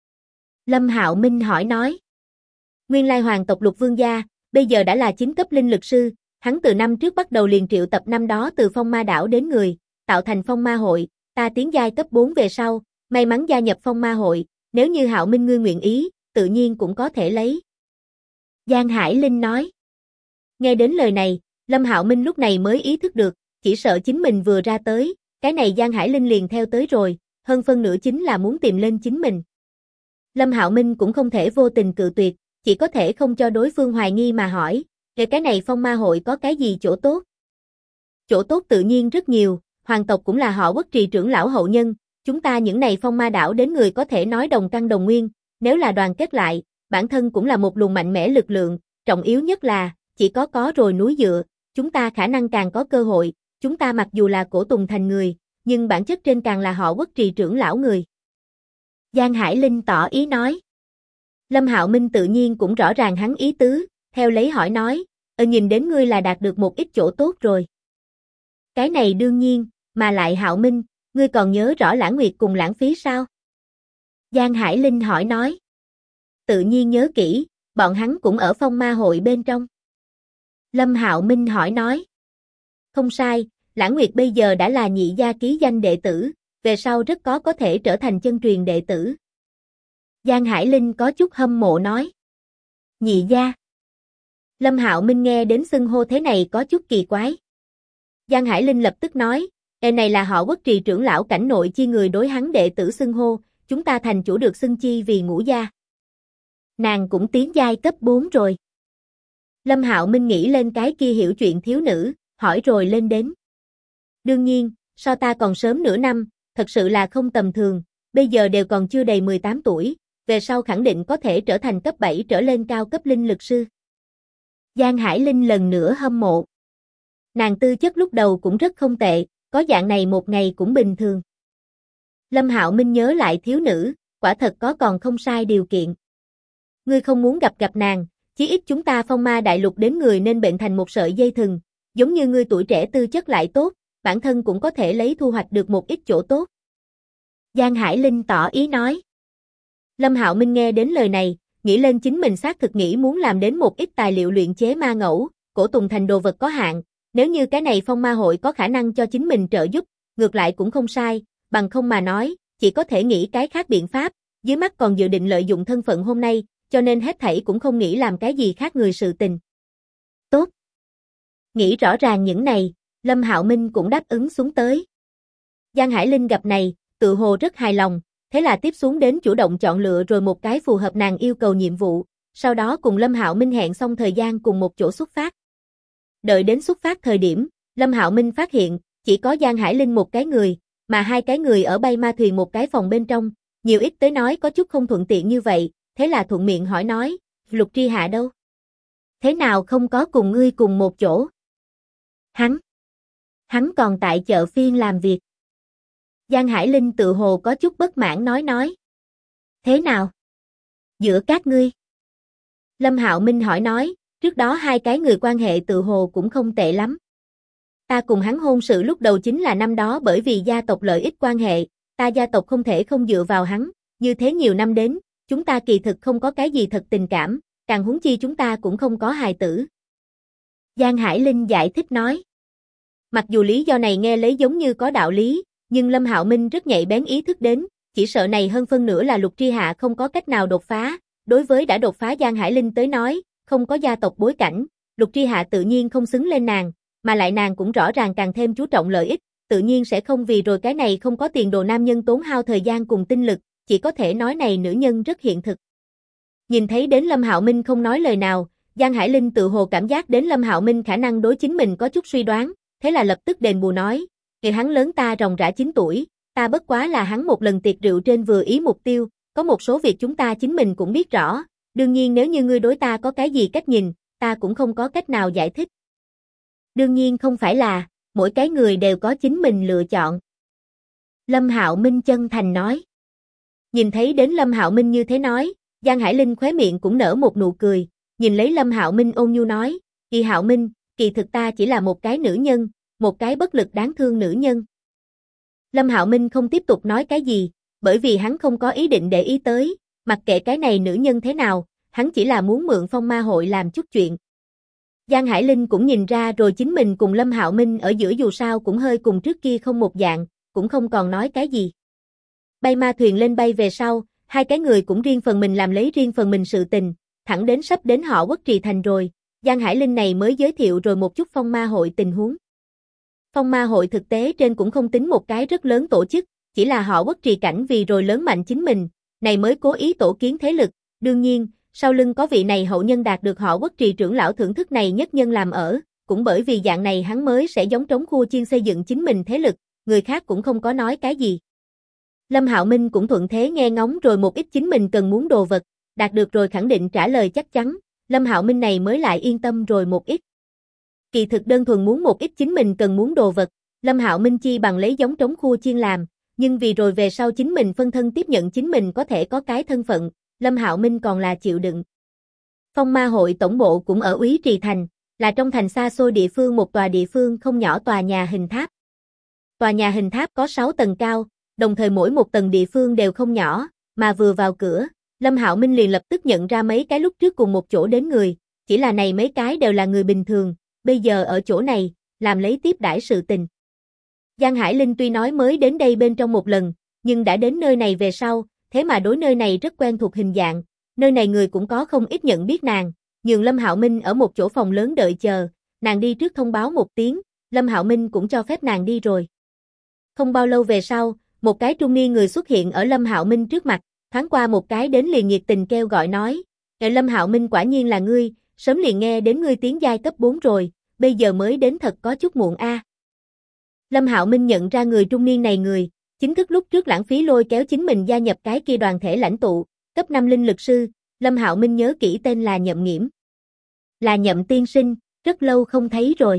Lâm Hạo Minh hỏi nói. "Nguyên lai hoàng tộc Lục vương gia, bây giờ đã là 9 cấp linh lực sư, hắn từ năm trước bắt đầu liền triệu tập năm đó từ Phong Ma đảo đến người, tạo thành Phong Ma hội, ta tiến giai cấp 4 về sau, may mắn gia nhập Phong Ma hội, nếu như Hạo Minh ngươi nguyện ý, tự nhiên cũng có thể lấy." Giang Hải Linh nói. Nghe đến lời này, Lâm Hạo Minh lúc này mới ý thức được, chỉ sợ chính mình vừa ra tới, cái này Giang Hải Linh liền theo tới rồi, hơn phân nửa chính là muốn tìm lên chính mình. Lâm Hạo Minh cũng không thể vô tình cự tuyệt, chỉ có thể không cho đối phương hoài nghi mà hỏi, về cái này Phong Ma hội có cái gì chỗ tốt? Chỗ tốt tự nhiên rất nhiều, hoàng tộc cũng là họ Quốc Trì trưởng lão hậu nhân, chúng ta những này Phong Ma đảo đến người có thể nói đồng căn đồng nguyên, nếu là đoàn kết lại, bản thân cũng là một luồng mạnh mẽ lực lượng, trọng yếu nhất là, chỉ có rồi núi dựa, chúng ta khả năng càng có cơ hội, chúng ta mặc dù là Cổ Tùng Thành người, nhưng bản chất trên càng là họ Quốc Trì trưởng lão người. Giang Hải Linh tỏ ý nói. Lâm Hạo Minh tự nhiên cũng rõ ràng hắn ý tứ, theo lấy hỏi nói, nhìn đến ngươi là đạt được một ít chỗ tốt rồi. Cái này đương nhiên, mà lại Hạo Minh, ngươi còn nhớ rõ Lãng Nguyệt cùng Lãng Phí sao? Giang Hải Linh hỏi nói. Tự nhiên nhớ kỹ, bọn hắn cũng ở phong ma hội bên trong. Lâm Hạo Minh hỏi nói. Không sai, Lãng Nguyệt bây giờ đã là nhị gia ký danh đệ tử, về sau rất có thể trở thành chân truyền đệ tử. Giang Hải Linh có chút hâm mộ nói. Nhị gia. Lâm Hạo Minh nghe đến xưng hô thế này có chút kỳ quái. Giang Hải Linh lập tức nói, này là họ Quốc Trì trưởng lão cảnh nội chi người đối hắn đệ tử xưng hô, chúng ta thành chủ được xưng chi vì ngũ gia. Nàng cũng tiến giai cấp 4 rồi. Lâm Hạo Minh nghĩ lên cái kia hiểu chuyện thiếu nữ, hỏi rồi lên đến. Đương nhiên, so ta còn sớm nửa năm, thật sự là không tầm thường, bây giờ đều còn chưa đầy 18 tuổi, về sau khẳng định có thể trở thành cấp 7 trở lên cao cấp linh lực sư. Giang Hải Linh lần nữa hâm mộ. Nàng tư chất lúc đầu cũng rất không tệ, có dạng này một ngày cũng bình thường. Lâm Hạo Minh nhớ lại thiếu nữ, quả thật có còn không sai điều kiện. Ngươi không muốn gặp nàng, chí ít chúng ta phong ma đại lục đến người nên bệnh thành một sợi dây thừng, giống như ngươi tuổi trẻ tư chất lại tốt, bản thân cũng có thể lấy thu hoạch được một ít chỗ tốt. Giang Hải Linh tỏ ý nói. Lâm Hạo Minh nghe đến lời này, nghĩ lên chính mình xác thực nghĩ muốn làm đến một ít tài liệu luyện chế ma ngẫu, cổ tùng thành đồ vật có hạn, nếu như cái này phong ma hội có khả năng cho chính mình trợ giúp, ngược lại cũng không sai, bằng không mà nói, chỉ có thể nghĩ cái khác biện pháp, dưới mắt còn dự định lợi dụng thân phận hôm nay, cho nên hết thảy cũng không nghĩ làm cái gì khác người sự tình. Tốt. Nghĩ rõ ràng những này, Lâm Hạo Minh cũng đáp ứng xuống tới. Giang Hải Linh gặp này, tự hồ rất hài lòng, thế là tiếp xuống đến chủ động chọn lựa rồi một cái phù hợp nàng yêu cầu nhiệm vụ, sau đó cùng Lâm Hạo Minh hẹn xong thời gian cùng một chỗ xuất phát. Đợi đến xuất phát thời điểm, Lâm Hạo Minh phát hiện, chỉ có Giang Hải Linh một cái người, mà hai cái người ở bay ma thuyền một cái phòng bên trong, nhiều ít tới nói có chút không thuận tiện như vậy, thế là thuận miệng hỏi nói, Lục Tri Hạ đâu? Thế nào không có cùng ngươi cùng một chỗ? Hắn còn tại chợ phiên làm việc. Giang Hải Linh tự hồ có chút bất mãn nói. Thế nào? Giữa các ngươi? Lâm Hạo Minh hỏi nói, trước đó hai cái người quan hệ tự hồ cũng không tệ lắm. Ta cùng hắn hôn sự lúc đầu chính là năm đó bởi vì gia tộc lợi ích quan hệ, ta gia tộc không thể không dựa vào hắn, như thế nhiều năm đến, chúng ta kỳ thực không có cái gì thật tình cảm, càng huống chi chúng ta cũng không có hài tử. Giang Hải Linh giải thích nói. Mặc dù lý do này nghe lấy giống như có đạo lý, nhưng Lâm Hạo Minh rất nhạy bén ý thức đến, chỉ sợ này hơn phân nửa là Lục Tri Hạ không có cách nào đột phá, đối với đã đột phá Giang Hải Linh tới nói, không có gia tộc bối cảnh, Lục Tri Hạ tự nhiên không xứng lên nàng, mà lại nàng cũng rõ ràng càng thêm chú trọng lợi ích, tự nhiên sẽ không vì rồi cái này không có tiền đồ nam nhân tốn hao thời gian cùng tinh lực, chỉ có thể nói này nữ nhân rất hiện thực. Nhìn thấy đến Lâm Hạo Minh không nói lời nào, Giang Hải Linh tự hồ cảm giác đến Lâm Hạo Minh khả năng đối chính mình có chút suy đoán, thế là lập tức đền bù nói, "Kỳ hắn lớn ta ròng rã 9 tuổi, ta bất quá là hắn một lần tiệc rượu trên vừa ý mục tiêu, có một số việc chúng ta chính mình cũng biết rõ, đương nhiên nếu như ngươi đối ta có cái gì cách nhìn, ta cũng không có cách nào giải thích." Đương nhiên không phải là, mỗi cái người đều có chính mình lựa chọn. Lâm Hạo Minh chân thành nói. Nhìn thấy đến Lâm Hạo Minh như thế nói, Giang Hải Linh khóe miệng cũng nở một nụ cười, nhìn lấy Lâm Hạo Minh ôn nhu nói, "Kỳ Hạo Minh, kỳ thực ta chỉ là một cái nữ nhân, một cái bất lực đáng thương nữ nhân." Lâm Hạo Minh không tiếp tục nói cái gì, bởi vì hắn không có ý định để ý tới, mặc kệ cái này nữ nhân thế nào, hắn chỉ là muốn mượn phong ma hội làm chút chuyện. Giang Hải Linh cũng nhìn ra rồi chính mình cùng Lâm Hạo Minh ở giữa dù sao cũng hơi cùng trước kia không một dạng, cũng không còn nói cái gì. Bay ma thuyền lên bay về sau, hai cái người cũng riêng phần mình làm lấy riêng phần mình sự tình, thẳng đến sắp đến họ Quốc Trì Thành rồi, Giang Hải Linh này mới giới thiệu rồi một chút phong ma hội tình huống. Phong ma hội thực tế trên cũng không tính một cái rất lớn tổ chức, chỉ là họ Quốc Trì cảnh vì rồi lớn mạnh chính mình, này mới cố ý tổ kiến thế lực, đương nhiên, sau lưng có vị này hậu nhân đạt được họ Quốc Trì trưởng lão thưởng thức này nhất nhân làm ở, cũng bởi vì dạng này hắn mới sẽ giống trống khua chiên xây dựng chính mình thế lực, người khác cũng không có nói cái gì. Lâm Hạo Minh cũng thuận thế nghe ngóng rồi một ít chính mình cần muốn đồ vật, đạt được rồi khẳng định trả lời chắc chắn, Lâm Hạo Minh này mới lại yên tâm rồi một ít. Kỳ thực đơn thuần muốn một ít chính mình cần muốn đồ vật, Lâm Hạo Minh chi bằng lấy giống trống khua chiên làm, nhưng vì rồi về sau chính mình phân thân tiếp nhận chính mình có thể có cái thân phận, Lâm Hạo Minh còn là chịu đựng. Phong ma hội tổng bộ cũng ở Úy Trì Thành, là trong thành xa xôi địa phương một tòa địa phương không nhỏ tòa nhà hình tháp. Tòa nhà hình tháp có 6 tầng cao, đồng thời mỗi một tầng địa phương đều không nhỏ, mà vừa vào cửa, Lâm Hạo Minh liền lập tức nhận ra mấy cái lúc trước cùng một chỗ đến người, chỉ là này mấy cái đều là người bình thường, bây giờ ở chỗ này, làm lấy tiếp đãi sự tình. Giang Hải Linh tuy nói mới đến đây bên trong một lần, nhưng đã đến nơi này về sau, thế mà đối nơi này rất quen thuộc hình dạng, nơi này người cũng có không ít nhận biết nàng, nhường Lâm Hạo Minh ở một chỗ phòng lớn đợi chờ, nàng đi trước thông báo một tiếng, Lâm Hạo Minh cũng cho phép nàng đi rồi. Không bao lâu về sau, một cái trung niên người xuất hiện ở Lâm Hạo Minh trước mặt, thoáng qua một cái đến liền nhiệt tình kêu gọi nói, Lâm Hạo Minh quả nhiên là ngươi, sớm liền nghe đến ngươi tiến giai cấp 4 rồi, bây giờ mới đến thật có chút muộn a. Lâm Hạo Minh nhận ra người trung niên này người, chính thức lúc trước lãng phí lôi kéo chính mình gia nhập cái kia đoàn thể lãnh tụ, cấp 5 linh lực sư, Lâm Hạo Minh nhớ kỹ tên là Nhậm Nghiễm. Là Nhậm tiên sinh, rất lâu không thấy rồi.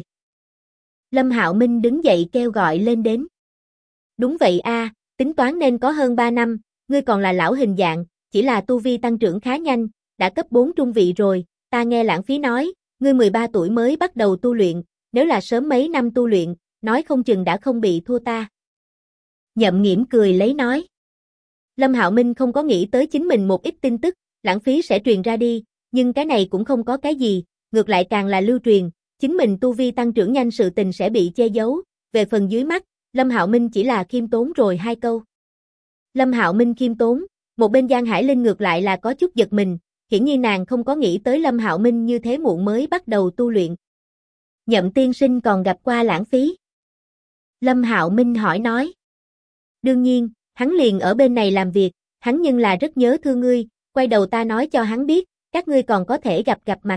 Lâm Hạo Minh đứng dậy kêu gọi lên đến. Đúng vậy a, tính toán nên có hơn 3 năm, ngươi còn là lão hình dạng, chỉ là tu vi tăng trưởng khá nhanh, đã cấp 4 trung vị rồi, ta nghe lãng phí nói, ngươi 13 tuổi mới bắt đầu tu luyện, nếu là sớm mấy năm tu luyện, nói không chừng đã không bị thua ta. Nhậm Nghiễm cười lấy nói. Lâm Hạo Minh không có nghĩ tới chính mình một ít tin tức, lãng phí sẽ truyền ra đi, nhưng cái này cũng không có cái gì, ngược lại càng là lưu truyền, chính mình tu vi tăng trưởng nhanh sự tình sẽ bị che giấu, về phần dưới mắt, Lâm Hạo Minh chỉ là khiêm tốn rồi 2 câu. Lâm Hạo Minh khiêm tốn, một bên Giang Hải Linh ngược lại là có chút giật mình, hiển nhiên nàng không có nghĩ tới Lâm Hạo Minh như thế muộn mới bắt đầu tu luyện. Nhậm tiên sinh còn gặp qua lãng phí. Lâm Hạo Minh hỏi nói. Đương nhiên, hắn liền ở bên này làm việc, hắn nhưng là rất nhớ thương ngươi, quay đầu ta nói cho hắn biết, các ngươi còn có thể gặp mặt.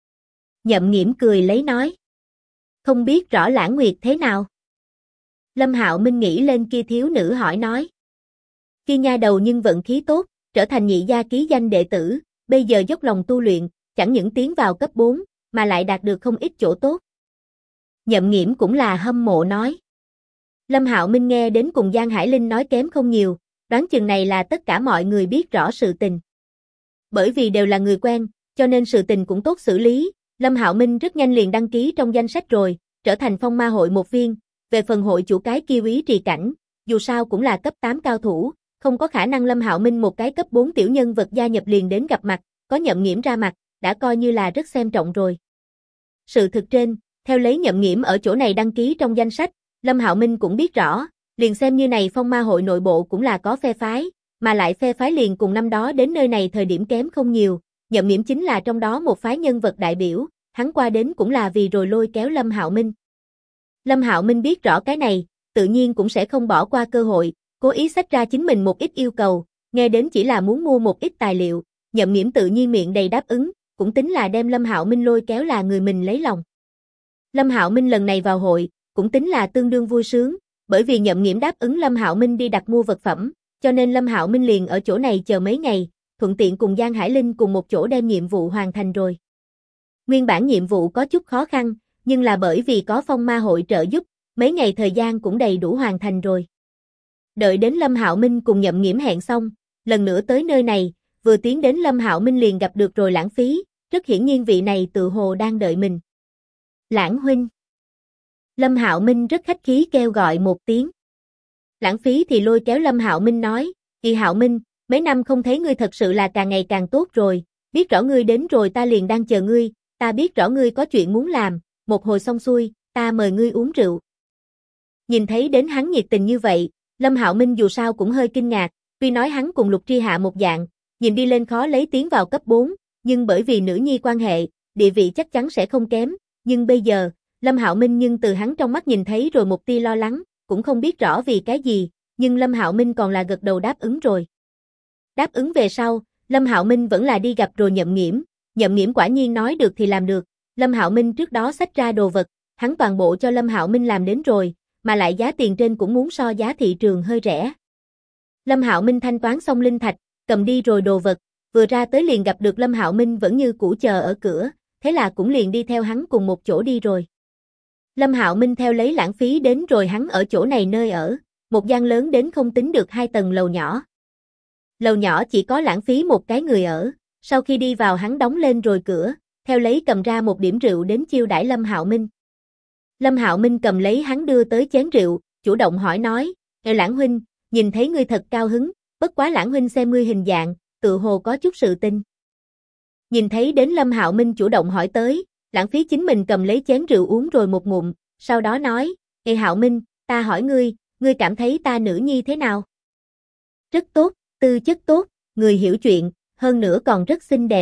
Nhậm Nghiễm cười lấy nói. Không biết rõ Lãng Nguyệt thế nào? Lâm Hạo Minh nghĩ lên kia thiếu nữ hỏi nói. Kia nha đầu nhưng vận khí tốt, trở thành nhị gia ký danh đệ tử, bây giờ dốc lòng tu luyện, chẳng những tiến vào cấp 4, mà lại đạt được không ít chỗ tốt. Nhậm Nghiễm cũng là hâm mộ nói. Lâm Hạo Minh nghe đến cùng Giang Hải Linh nói kém không nhiều, đoán chừng này là tất cả mọi người biết rõ sự tình. Bởi vì đều là người quen, cho nên sự tình cũng tốt xử lý, Lâm Hạo Minh rất nhanh liền đăng ký trong danh sách rồi, trở thành phong ma hội một viên, về phần hội chủ cái kia úy trì cảnh, dù sao cũng là cấp 8 cao thủ, không có khả năng Lâm Hạo Minh một cái cấp 4 tiểu nhân vật gia nhập liền đến gặp mặt, có Nhậm Nghiễm ra mặt, đã coi như là rất xem trọng rồi. Sự thực trên, theo lấy Nhậm Nghiễm ở chỗ này đăng ký trong danh sách, Lâm Hạo Minh cũng biết rõ, liền xem như này phong ma hội nội bộ cũng là có phe phái, mà lại phe phái liền cùng năm đó đến nơi này thời điểm kém không nhiều, Nhậm Nghiễm chính là trong đó một phái nhân vật đại biểu, hắn qua đến cũng là vì rồi lôi kéo Lâm Hạo Minh. Lâm Hạo Minh biết rõ cái này, tự nhiên cũng sẽ không bỏ qua cơ hội, cố ý xách ra chính mình một ít yêu cầu, nghe đến chỉ là muốn mua một ít tài liệu, Nhậm Nghiễm tự nhiên miệng đầy đáp ứng, cũng tính là đem Lâm Hạo Minh lôi kéo là người mình lấy lòng. Lâm Hạo Minh lần này vào hội, cũng tính là tương đương vui sướng, bởi vì Nhậm Nghiễm đáp ứng Lâm Hạo Minh đi đặt mua vật phẩm, cho nên Lâm Hạo Minh liền ở chỗ này chờ mấy ngày, thuận tiện cùng Giang Hải Linh cùng một chỗ đem nhiệm vụ hoàn thành rồi. Nguyên bản nhiệm vụ có chút khó khăn, nhưng là bởi vì có phong ma hội trợ giúp, mấy ngày thời gian cũng đầy đủ hoàn thành rồi. Đợi đến Lâm Hạo Minh cùng Nhậm Nghiễm hẹn xong, lần nữa tới nơi này, vừa tiến đến Lâm Hạo Minh liền gặp được rồi Lãng Phí, rất hiển nhiên vị này tự hồ đang đợi mình. Lãng huynh. Lâm Hạo Minh rất khách khí kêu gọi một tiếng. Lãng Phí thì lôi kéo Lâm Hạo Minh nói, Kỳ Hạo Minh, mấy năm không thấy ngươi thật sự là càng ngày càng tốt rồi, biết rõ ngươi đến rồi ta liền đang chờ ngươi, ta biết rõ ngươi có chuyện muốn làm, một hồi xong xuôi, ta mời ngươi uống rượu. Nhìn thấy đến hắn nhiệt tình như vậy, Lâm Hạo Minh dù sao cũng hơi kinh ngạc, tuy nói hắn cùng Lục Tri Hạ một dạng, nhìn đi lên khó lấy tiến vào cấp 4, nhưng bởi vì nữ nhi quan hệ, địa vị chắc chắn sẽ không kém, nhưng bây giờ, Lâm Hạo Minh nhưng từ hắn trong mắt nhìn thấy rồi một tia lo lắng, cũng không biết rõ vì cái gì, nhưng Lâm Hạo Minh còn là gật đầu đáp ứng rồi. Đáp ứng về sau, Lâm Hạo Minh vẫn là đi gặp rồi Nhậm Nghiễm quả nhiên nói được thì làm được, Lâm Hạo Minh trước đó xách ra đồ vật, hắn toàn bộ cho Lâm Hạo Minh làm đến rồi, mà lại giá tiền trên cũng muốn so giá thị trường hơi rẻ. Lâm Hạo Minh thanh toán xong linh thạch, cầm đi rồi đồ vật, vừa ra tới liền gặp được Lâm Hạo Minh vẫn như cũ chờ ở cửa, thế là cũng liền đi theo hắn cùng một chỗ đi rồi. Lâm Hạo Minh theo lấy Lãng Phí đến rồi hắn ở chỗ này nơi ở, một gian lớn đến không tính được 2 tầng lầu nhỏ. Lầu nhỏ chỉ có Lãng Phí một cái người ở, sau khi đi vào hắn đóng lên rồi cửa, theo lấy cầm ra một điểm rượu đến chiêu đãi Lâm Hạo Minh. Lâm Hạo Minh cầm lấy hắn đưa tới chén rượu, chủ động hỏi nói, Lãng huynh, nhìn thấy ngươi thật cao hứng, bất quá Lãng huynh xem ngươi hình dạng, tự hồ có chút sự tin. Nhìn thấy đến Lâm Hạo Minh chủ động hỏi tới, Lãng Phí chính mình cầm lấy chén rượu uống rồi một ngụm, sau đó nói, Ê Hạo Minh, ta hỏi ngươi cảm thấy ta nữ nhi thế nào? Rất tốt, tư chất tốt, người hiểu chuyện, hơn nữa còn rất xinh đẹp.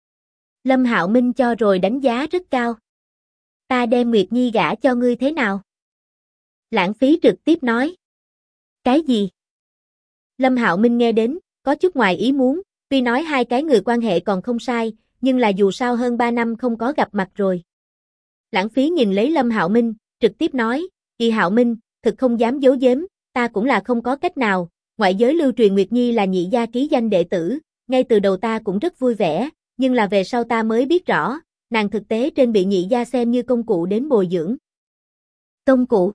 Lâm Hạo Minh cho rồi đánh giá rất cao. Ta đem Nguyệt Nhi gả cho ngươi thế nào? Lãng Phí trực tiếp nói. Cái gì? Lâm Hạo Minh nghe đến, có chút ngoài ý muốn, tuy nói hai cái người quan hệ còn không sai, nhưng là dù sao hơn 3 năm không có gặp mặt rồi. Lãng Phí nhìn lấy Lâm Hạo Minh, trực tiếp nói, Y Hạo Minh, thực không dám giấu giếm, ta cũng là không có cách nào, ngoại giới lưu truyền Nguyệt Nhi là nhị gia ký danh đệ tử, ngay từ đầu ta cũng rất vui vẻ, nhưng là về sau ta mới biết rõ, nàng thực tế trên bị nhị gia xem như công cụ đến bồi dưỡng. Công cụ?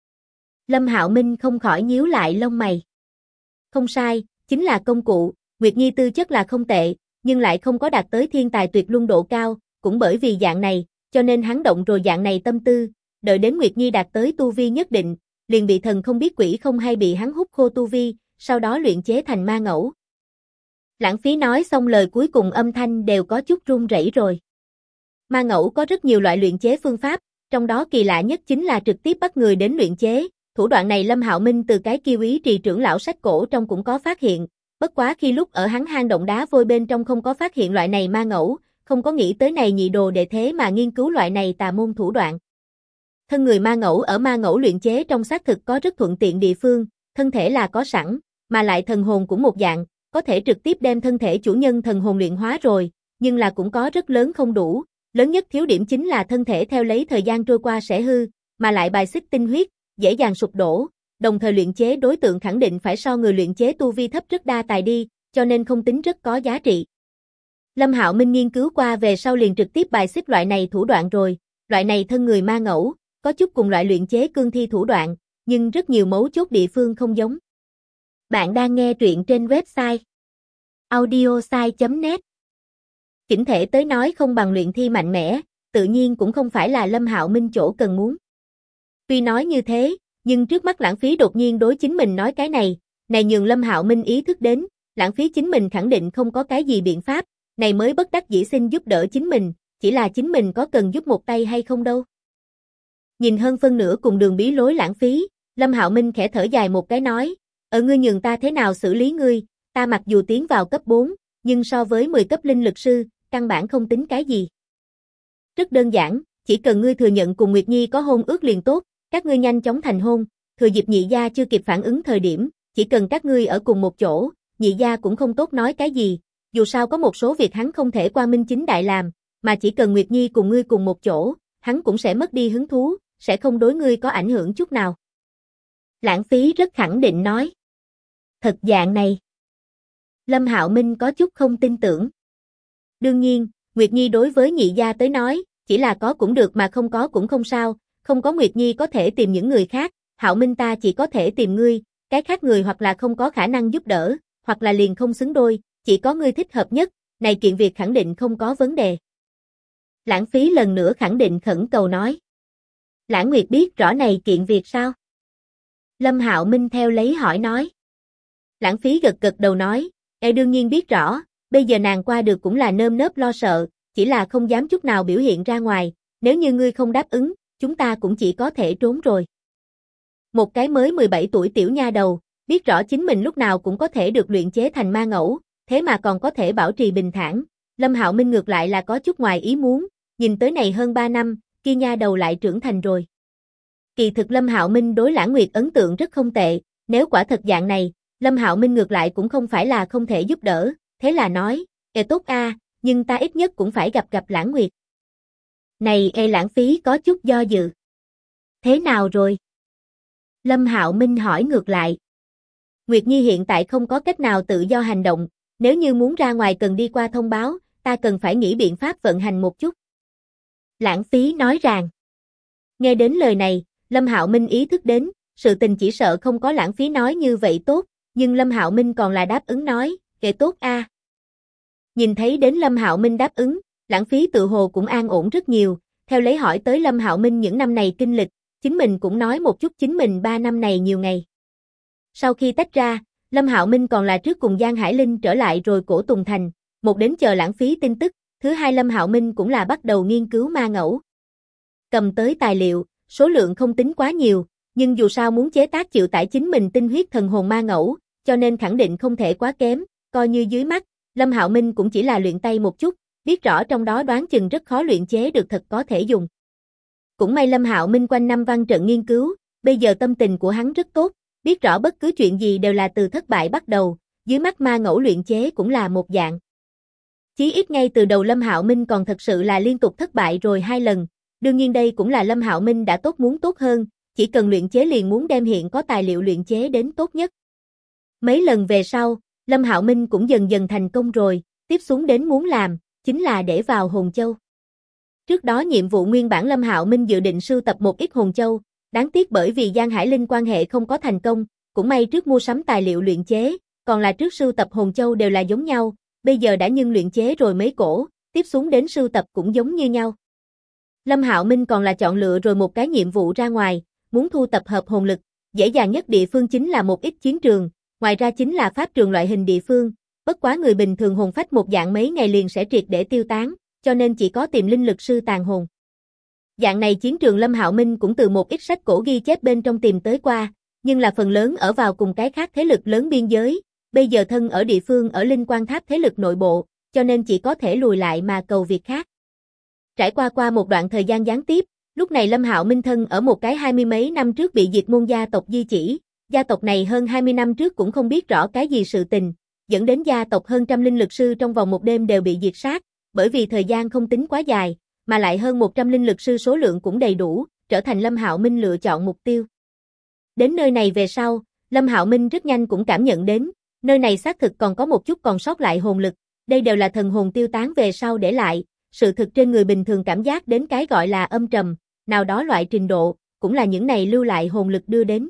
Lâm Hạo Minh không khỏi nhíu lại lông mày. Không sai, chính là công cụ, Nguyệt Nhi tư chất là không tệ, nhưng lại không có đạt tới thiên tài tuyệt luân độ cao, cũng bởi vì dạng này, cho nên hắn động rồi dạng này tâm tư, đợi đến Nguyệt Nhi đạt tới tu vi nhất định, liền bị thần không biết quỷ không hay bị hắn hút khô tu vi, sau đó luyện chế thành ma ngẫu. Lãng Phí nói xong lời cuối cùng âm thanh đều có chút run rẩy rồi. Ma ngẫu có rất nhiều loại luyện chế phương pháp, trong đó kỳ lạ nhất chính là trực tiếp bắt người đến luyện chế, thủ đoạn này Lâm Hạo Minh từ cái Kiêu Ý Trì trưởng lão sách cổ trong cũng có phát hiện, bất quá khi lúc ở hắn hang động đá vôi bên trong không có phát hiện loại này ma ngẫu, không có nghĩ tới này nhị đồ đệ thế mà nghiên cứu loại này tà môn thủ đoạn. Thân người ma ngẫu ở ma ngẫu luyện chế trong xác thực có rất thuận tiện địa phương, thân thể là có sẵn, mà lại thần hồn cũng một dạng, có thể trực tiếp đem thân thể chủ nhân thần hồn luyện hóa rồi, nhưng là cũng có rất lớn không đủ, lớn nhất thiếu điểm chính là thân thể theo lấy thời gian trôi qua sẽ hư, mà lại bài xích tinh huyết, dễ dàng sụp đổ, đồng thời luyện chế đối tượng khẳng định phải so người luyện chế tu vi thấp rất đa tài đi, cho nên không tính rất có giá trị. Lâm Hạo Minh nghiên cứu qua về sau liền trực tiếp bài xích loại này thủ đoạn rồi, loại này thân người ma ngẫu, có chút cùng loại luyện chế cương thi thủ đoạn, nhưng rất nhiều mấu chốt địa phương không giống. Bạn đang nghe truyện trên website audiosai.net. Chỉnh thể tới nói không bằng luyện thi mạnh mẽ, tự nhiên cũng không phải là Lâm Hạo Minh chỗ cần muốn. Tuy nói như thế, nhưng trước mắt Lãng Phí đột nhiên đối chính mình nói cái này nhường Lâm Hạo Minh ý thức đến, Lãng Phí chính mình khẳng định không có cái gì biện pháp, này mới bất đắc dĩ xin giúp đỡ chính mình, chỉ là chính mình có cần giúp một tay hay không đâu. Nhìn hơn phân nửa cùng đường bí lối Lãng Phí, Lâm Hạo Minh khẽ thở dài một cái nói, ngươi nhường ta thế nào xử lý ngươi, ta mặc dù tiến vào cấp 4, nhưng so với 10 cấp linh lực sư, căn bản không tính cái gì. Rất đơn giản, chỉ cần ngươi thừa nhận cùng Nguyệt Nhi có hôn ước liền tốt, các ngươi nhanh chóng thành hôn, thừa dịp nhị gia chưa kịp phản ứng thời điểm, chỉ cần các ngươi ở cùng một chỗ, nhị gia cũng không tốt nói cái gì, dù sao có một số việc hắn không thể qua minh chính đại làm, mà chỉ cần Nguyệt Nhi cùng ngươi cùng một chỗ, hắn cũng sẽ mất đi hứng thú, sẽ không đối ngươi có ảnh hưởng chút nào. Lãng Phí rất khẳng định nói. Thật dạng này. Lâm Hạo Minh có chút không tin tưởng. Đương nhiên, Nguyệt Nhi đối với nhị gia tới nói, chỉ là có cũng được mà không có cũng không sao, không có Nguyệt Nhi có thể tìm những người khác, Hạo Minh ta chỉ có thể tìm ngươi, cái khác người hoặc là không có khả năng giúp đỡ, hoặc là liền không xứng đôi, chỉ có ngươi thích hợp nhất, này kiện việc khẳng định không có vấn đề. Lãng Phí lần nữa khẳng định khẩn cầu nói. Lãng Nguyệt biết rõ này kiện việc sao? Lâm Hạo Minh theo lấy hỏi nói. Lãng Phí gật gật đầu nói, đương nhiên biết rõ, bây giờ nàng qua được cũng là nơm nớp lo sợ, chỉ là không dám chút nào biểu hiện ra ngoài, nếu như ngươi không đáp ứng, chúng ta cũng chỉ có thể trốn rồi. Một cái mới 17 tuổi tiểu nha đầu, biết rõ chính mình lúc nào cũng có thể được luyện chế thành ma ngẫu, thế mà còn có thể bảo trì bình thản. Lâm Hạo Minh ngược lại là có chút ngoài ý muốn, nhìn tới này hơn 3 năm, kia nha đầu lại trưởng thành rồi. Kỳ thực Lâm Hạo Minh đối Lãng Nguyệt ấn tượng rất không tệ, nếu quả thật dạng này, Lâm Hạo Minh ngược lại cũng không phải là không thể giúp đỡ, thế là nói, tốt nhưng ta ít nhất cũng phải gặp Lãng Nguyệt. Này Lãng Phí có chút do dự. Thế nào rồi? Lâm Hạo Minh hỏi ngược lại. Nguyệt Nhi hiện tại không có cách nào tự do hành động, nếu như muốn ra ngoài cần đi qua thông báo, ta cần phải nghĩ biện pháp vận hành một chút. Lãng Phí nói rằng. Nghe đến lời này, Lâm Hạo Minh ý thức đến, sự tình chỉ sợ không có Lãng Phí nói như vậy tốt, nhưng Lâm Hạo Minh còn là đáp ứng nói, tốt Nhìn thấy đến Lâm Hạo Minh đáp ứng, Lãng Phí tự hồ cũng an ổn rất nhiều, theo lấy hỏi tới Lâm Hạo Minh những năm này kinh lịch, chính mình cũng nói một chút chính mình 3 năm này nhiều ngày. Sau khi tách ra, Lâm Hạo Minh còn là trước cùng Giang Hải Linh trở lại rồi Cổ Tùng Thành, một đến chờ lãng phí tin tức, thứ hai Lâm Hạo Minh cũng là bắt đầu nghiên cứu ma ngẫu. Cầm tới tài liệu, số lượng không tính quá nhiều, nhưng dù sao muốn chế tác chịu tải chính mình tinh huyết thần hồn ma ngẫu, cho nên khẳng định không thể quá kém, coi như dưới mắt, Lâm Hạo Minh cũng chỉ là luyện tay một chút, biết rõ trong đó đoán chừng rất khó luyện chế được thật có thể dùng. Cũng may Lâm Hạo Minh quanh năm văn trận nghiên cứu, bây giờ tâm tình của hắn rất tốt, biết rõ bất cứ chuyện gì đều là từ thất bại bắt đầu, dưới mắt ma ngẫu luyện chế cũng là một dạng. Chí ít ngay từ đầu Lâm Hạo Minh còn thật sự là liên tục thất bại rồi 2 lần, đương nhiên đây cũng là Lâm Hạo Minh đã tốt muốn tốt hơn, chỉ cần luyện chế liền muốn đem hiện có tài liệu luyện chế đến tốt nhất. Mấy lần về sau, Lâm Hạo Minh cũng dần dần thành công rồi, tiếp xuống đến muốn làm, chính là để vào hồn châu. Trước đó nhiệm vụ nguyên bản Lâm Hạo Minh dự định sưu tập một ít hồn châu, đáng tiếc bởi vì Giang Hải Linh quan hệ không có thành công, cũng may trước mua sắm tài liệu luyện chế, còn là trước sưu tập hồn châu đều là giống nhau, bây giờ đã nhưng luyện chế rồi mấy cổ, tiếp xuống đến sưu tập cũng giống như nhau. Lâm Hạo Minh còn là chọn lựa rồi một cái nhiệm vụ ra ngoài, muốn thu tập hợp hồn lực, dễ dàng nhất địa phương chính là một ít chiến trường, ngoài ra chính là pháp trường loại hình địa phương, bất quá người bình thường hồn phách một dạng mấy ngày liền sẽ triệt để tiêu tán, cho nên chỉ có tìm linh lực sư tàn hồn. Dạng này chiến trường Lâm Hạo Minh cũng từ một ít sách cổ ghi chép bên trong tìm tới qua, nhưng là phần lớn ở vào cùng cái khác thế lực lớn biên giới, bây giờ thân ở địa phương ở Linh Quan Tháp thế lực nội bộ, cho nên chỉ có thể lùi lại mà cầu việc khác. Trải qua một đoạn thời gian gián tiếp, lúc này Lâm Hạo Minh thân ở một cái 20 mấy năm trước bị diệt môn gia tộc di chỉ, gia tộc này hơn 20 năm trước cũng không biết rõ cái gì sự tình, dẫn đến gia tộc hơn trăm linh lực sư trong vòng một đêm đều bị diệt sát, bởi vì thời gian không tính quá dài, mà lại hơn 100 linh lực sư số lượng cũng đầy đủ, trở thành Lâm Hạo Minh lựa chọn mục tiêu. Đến nơi này về sau, Lâm Hạo Minh rất nhanh cũng cảm nhận đến, nơi này xác thực còn có một chút còn sót lại hồn lực, đây đều là thần hồn tiêu tán về sau để lại, sự thực trên người bình thường cảm giác đến cái gọi là âm trầm, nào đó loại trình độ, cũng là những này lưu lại hồn lực đưa đến.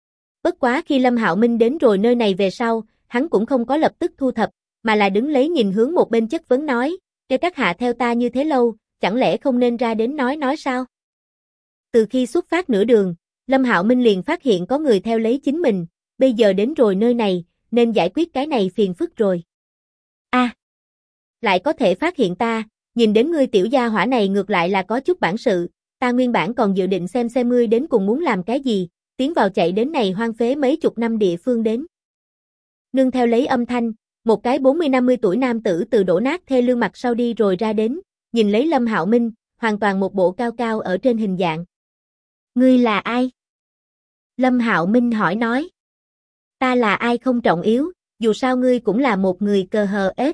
Bất quá khi Lâm Hạo Minh đến rồi nơi này về sau, hắn cũng không có lập tức thu thập, mà là đứng lấy nhìn hướng một bên chất vấn nói, kêu các hạ theo ta như thế lâu, chẳng lẽ không nên ra đến nói sao? Từ khi xuất phát nửa đường, Lâm Hạo Minh liền phát hiện có người theo lấy chính mình, bây giờ đến rồi nơi này, nên giải quyết cái này phiền phức rồi. Lại có thể phát hiện ta, nhìn đến ngươi tiểu gia hỏa này ngược lại là có chút bản sự, ta nguyên bản còn dự định xem ngươi đến cùng muốn làm cái gì, tiến vào chạy đến này hoang phế mấy chục năm địa phương đến. Nương theo lấy âm thanh, một cái 40-50 tuổi nam tử từ đổ nát thê lương mặt sau đi rồi ra đến, nhìn lấy Lâm Hạo Minh, hoàn toàn một bộ cao cao ở trên hình dạng. Ngươi là ai? Lâm Hạo Minh hỏi nói. Ta là ai không trọng yếu, dù sao ngươi cũng là một người cờ hờ ết.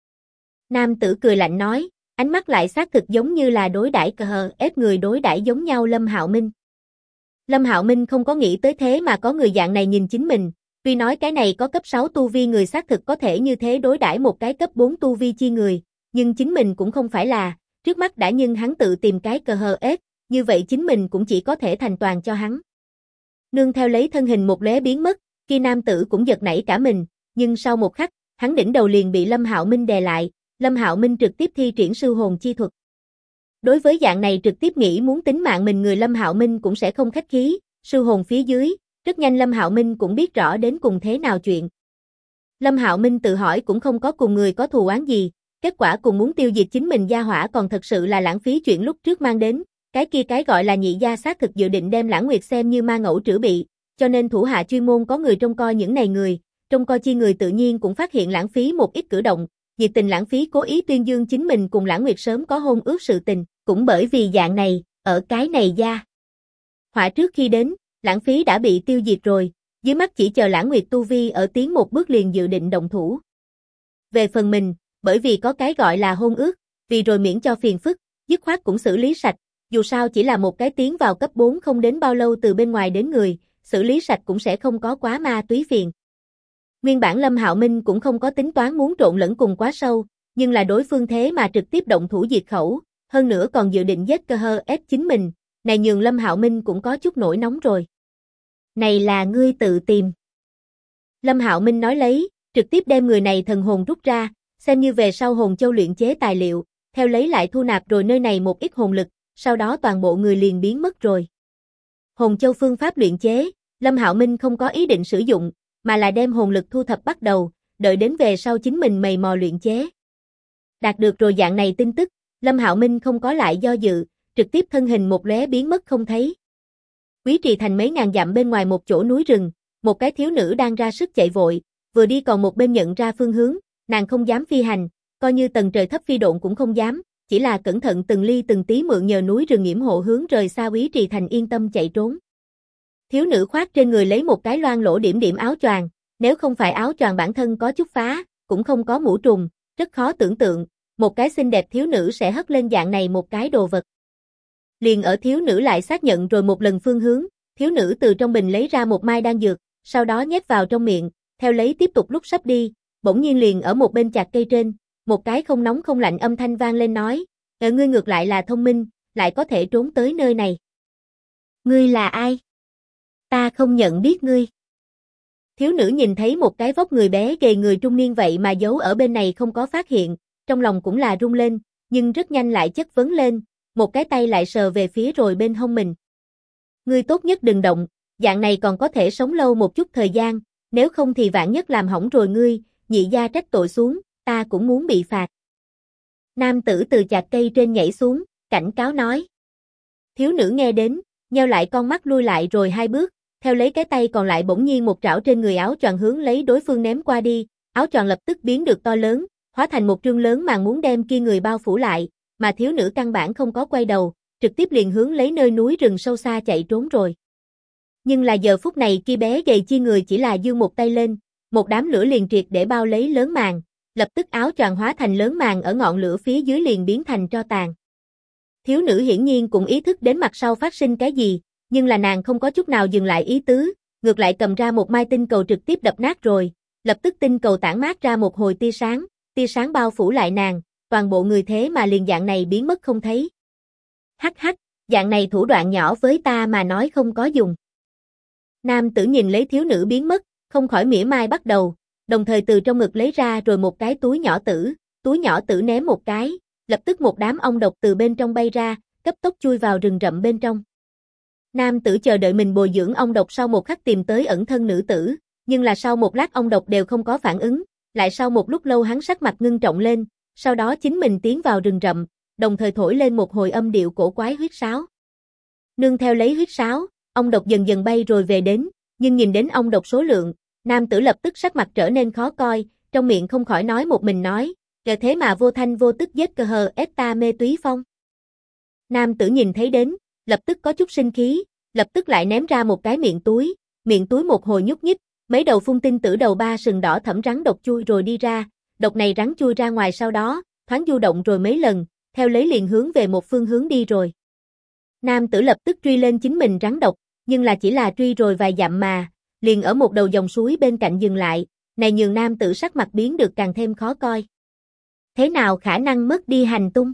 Nam tử cười lạnh nói, ánh mắt lại xác thực giống như là đối đãi cờ hờ ết người đối đãi giống nhau Lâm Hạo Minh. Lâm Hạo Minh không có nghĩ tới thế mà có người dạng này nhìn chính mình, tuy nói cái này có cấp 6 tu vi người xác thực có thể như thế đối đãi một cái cấp 4 tu vi chi người, nhưng chính mình cũng không phải là, trước mắt đã nhưng hắn tự tìm cái cờ hờ ết, như vậy chính mình cũng chỉ có thể thành toàn cho hắn. Nương theo lấy thân hình một lóe biến mất, khi nam tử cũng giật nảy cả mình, nhưng sau một khắc, hắn đỉnh đầu liền bị Lâm Hạo Minh đè lại, Lâm Hạo Minh trực tiếp thi triển sư hồn chi thuật. Đối với dạng này trực tiếp nghĩ muốn tính mạng mình người Lâm Hạo Minh cũng sẽ không khách khí, sư hồn phía dưới, rất nhanh Lâm Hạo Minh cũng biết rõ đến cùng thế nào chuyện. Lâm Hạo Minh tự hỏi cũng không có cùng người có thù oán gì, kết quả cùng muốn tiêu diệt chính mình gia hỏa còn thật sự là lãng phí chuyện lúc trước mang đến, cái kia cái gọi là nhị gia xác thực dự định đem Lãng Nguyệt xem như ma ngẫu trữ bị, cho nên thủ hạ chuyên môn có người trông coi những này người, trông coi chi người tự nhiên cũng phát hiện lãng phí một ít cử động, nhiệt tình lãng phí cố ý tuyên dương chính mình cùng Lãng Nguyệt sớm có hôn ước sự tình, cũng bởi vì dạng này, ở cái này gia hỏa trước khi đến, lãng phí đã bị tiêu diệt rồi, dưới mắt chỉ chờ Lãng Nguyệt tu vi ở tiến một bước liền dự định động thủ. Về phần mình, bởi vì có cái gọi là hôn ước, vì rồi miễn cho phiền phức, dứt khoát cũng xử lý sạch, dù sao chỉ là một cái tiến vào cấp 4 không đến bao lâu từ bên ngoài đến người, xử lý sạch cũng sẽ không có quá ma túy phiền. Nguyên bản Lâm Hạo Minh cũng không có tính toán muốn trộn lẫn cùng quá sâu, nhưng là đối phương thế mà trực tiếp động thủ diệt khẩu, hơn nữa còn dự định giết cơ hơ ép chính mình, này nhường Lâm Hạo Minh cũng có chút nổi nóng rồi. Này là ngươi tự tìm. Lâm Hạo Minh nói lấy, trực tiếp đem người này thần hồn rút ra, xem như về sau hồn châu luyện chế tài liệu, theo lấy lại thu nạp rồi nơi này một ít hồn lực, sau đó toàn bộ người liền biến mất rồi. Hồn châu phương pháp luyện chế, Lâm Hạo Minh không có ý định sử dụng, mà là đem hồn lực thu thập bắt đầu, đợi đến về sau chính mình mày mò luyện chế. Đạt được rồi dạng này tin tức, Lâm Hạo Minh không có lại do dự, trực tiếp thân hình một lóe biến mất không thấy. Quý Trì Thành mấy ngàn dặm bên ngoài một chỗ núi rừng, một cái thiếu nữ đang ra sức chạy vội, vừa đi còn một bên nhận ra phương hướng, nàng không dám phi hành, coi như tầng trời thấp phi độn cũng không dám, chỉ là cẩn thận từng ly từng tí mượn nhờ núi rừng yểm hộ hướng rời xa Quý Trì Thành yên tâm chạy trốn. Thiếu nữ khoác trên người lấy một cái loang lỗ điểm điểm áo choàng, nếu không phải áo choàng bản thân có chút phá, cũng không có mũ trùng, rất khó tưởng tượng, một cái xinh đẹp thiếu nữ sẽ hất lên dạng này một cái đồ vật. Liền ở thiếu nữ lại xác nhận rồi một lần phương hướng, thiếu nữ từ trong bình lấy ra một mai đan dược, sau đó nhét vào trong miệng, theo lấy tiếp tục lúc sắp đi, bỗng nhiên liền ở một bên chạc cây trên, một cái không nóng không lạnh âm thanh vang lên nói, ngươi ngược lại là thông minh, lại có thể trốn tới nơi này. Ngươi là ai? Ta không nhận biết ngươi. Thiếu nữ nhìn thấy một cái vóc người bé gầy người trung niên vậy mà giấu ở bên này không có phát hiện, trong lòng cũng là rung lên, nhưng rất nhanh lại chất vấn lên, một cái tay lại sờ về phía rồi bên hông mình. Ngươi tốt nhất đừng động, dạng này còn có thể sống lâu một chút thời gian, nếu không thì vạn nhất làm hỏng rồi ngươi, nhị gia trách tội xuống, ta cũng muốn bị phạt. Nam tử từ chạc cây trên nhảy xuống, cảnh cáo nói. Thiếu nữ nghe đến, nheo lại con mắt lui lại rồi hai bước, theo lấy cái tay còn lại bỗng nhiên một trảo trên người áo choàng hướng lấy đối phương ném qua đi, áo choàng lập tức biến được to lớn, hóa thành một trương lớn màn muốn đem kia người bao phủ lại, mà thiếu nữ căn bản không có quay đầu, trực tiếp liền hướng lấy nơi núi rừng sâu xa chạy trốn rồi. Nhưng là giờ phút này kia bé gầy chi người chỉ là giương một tay lên, một đám lửa liền triệt để bao lấy lớn màn, lập tức áo choàng hóa thành lớn màn ở ngọn lửa phía dưới liền biến thành tro tàn. Thiếu nữ hiển nhiên cũng ý thức đến mặt sau phát sinh cái gì, nhưng là nàng không có chút nào dừng lại ý tứ, ngược lại cầm ra một mai tinh cầu trực tiếp đập nát rồi, lập tức tinh cầu tản mát ra một hồi tia sáng bao phủ lại nàng, toàn bộ người thế mà liền dạng này biến mất không thấy. Hắc hắc, dạng này thủ đoạn nhỏ với ta mà nói không có dùng. Nam tử nhìn lấy thiếu nữ biến mất, không khỏi mỉa mai bắt đầu, đồng thời từ trong ngực lấy ra rồi một cái túi nhỏ tử ném một cái, lập tức một đám ong độc từ bên trong bay ra, cấp tốc chui vào rừng rậm bên trong. Nam tử chờ đợi mình bồi dưỡng ong độc sau một khắc tìm tới ẩn thân nữ tử, nhưng là sau một lát ong độc đều không có phản ứng, lại sau một lúc lâu hắn sắc mặt ngưng trọng lên, sau đó chính mình tiến vào rừng rậm, đồng thời thổi lên một hồi âm điệu cổ quái huýt sáo. Nương theo lấy huýt sáo, ong độc dần dần bay rồi về đến, nhưng nhìn đến ong độc số lượng, nam tử lập tức sắc mặt trở nên khó coi, trong miệng không khỏi nói một mình nói, kể thế mà vô thanh vô tức giết cơ hờ ép ta mê túy phong. Nam tử nhìn thấy đến, lập tức có chút sinh khí, lập tức lại ném ra một cái miệng túi một hồi nhúc nhích, mấy đầu phun tinh tử đầu ba sừng đỏ thẫm rắn độc chui rồi đi ra, độc này rắn chui ra ngoài sau đó, thoáng du động rồi mấy lần, theo lấy liền hướng về một phương hướng đi rồi. Nam tử lập tức truy lên chính mình rắn độc, nhưng là chỉ là truy rồi vài dặm mà, liền ở một đầu dòng suối bên cạnh dừng lại, này nhường nam tử sắc mặt biến được càng thêm khó coi. Thế nào khả năng mất đi hành tung?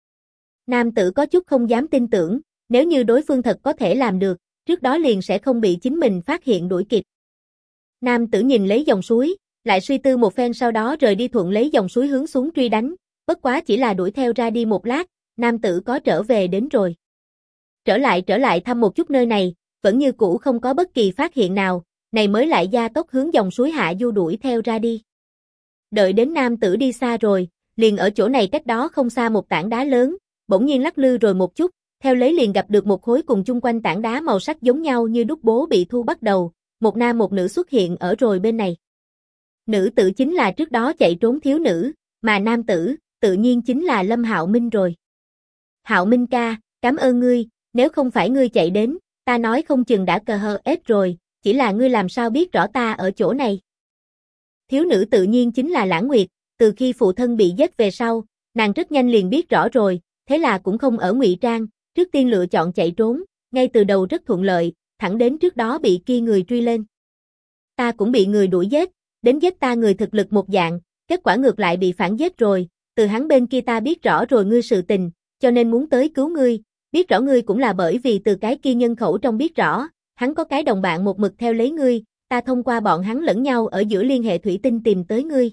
Nam tử có chút không dám tin tưởng, nếu như đối phương thật có thể làm được, trước đó liền sẽ không bị chính mình phát hiện đuổi kịp. Nam tử nhìn lấy dòng suối, lại suy tư một phen sau đó rời đi thuận lấy dòng suối hướng xuống truy đánh, bất quá chỉ là đuổi theo ra đi một lát, nam tử có trở về đến rồi. Trở lại thăm một chút nơi này, vẫn như cũ không có bất kỳ phát hiện nào, này mới lại gia tốc hướng dòng suối hạ du đuổi theo ra đi. Đợi đến nam tử đi xa rồi, liền ở chỗ này cách đó không xa một tảng đá lớn, bỗng nhiên lắc lư rồi một chút, theo lấy liền gặp được một khối cùng chung quanh tảng đá màu sắc giống nhau như đúc bố bị thu bắt đầu, một nam một nữ xuất hiện ở rồi bên này. Nữ tử chính là trước đó chạy trốn thiếu nữ, mà nam tử, tự nhiên chính là Lâm Hạo Minh rồi. Hạo Minh ca, cảm ơn ngươi, nếu không phải ngươi chạy đến, ta nói không chừng đã cờ hờ ết rồi, chỉ là ngươi làm sao biết rõ ta ở chỗ này. Thiếu nữ tự nhiên chính là Lãng Nguyệt, từ khi phụ thân bị giết về sau, nàng rất nhanh liền biết rõ rồi, thế là cũng không ở ngụy trang, trước tiên lựa chọn chạy trốn, ngay từ đầu rất thuận lợi, thẳng đến trước đó bị kia người truy lên. Ta cũng bị người đuổi giết, đến giết ta người thực lực một dạng, kết quả ngược lại bị phản giết rồi, từ hắn bên kia ta biết rõ rồi ngươi sự tình, cho nên muốn tới cứu ngươi, biết rõ ngươi cũng là bởi vì từ cái kia nhân khẩu trong biết rõ, hắn có cái đồng bạn một mực theo lấy ngươi, ta thông qua bọn hắn lẫn nhau ở giữa liên hệ thủy tinh tìm tới ngươi.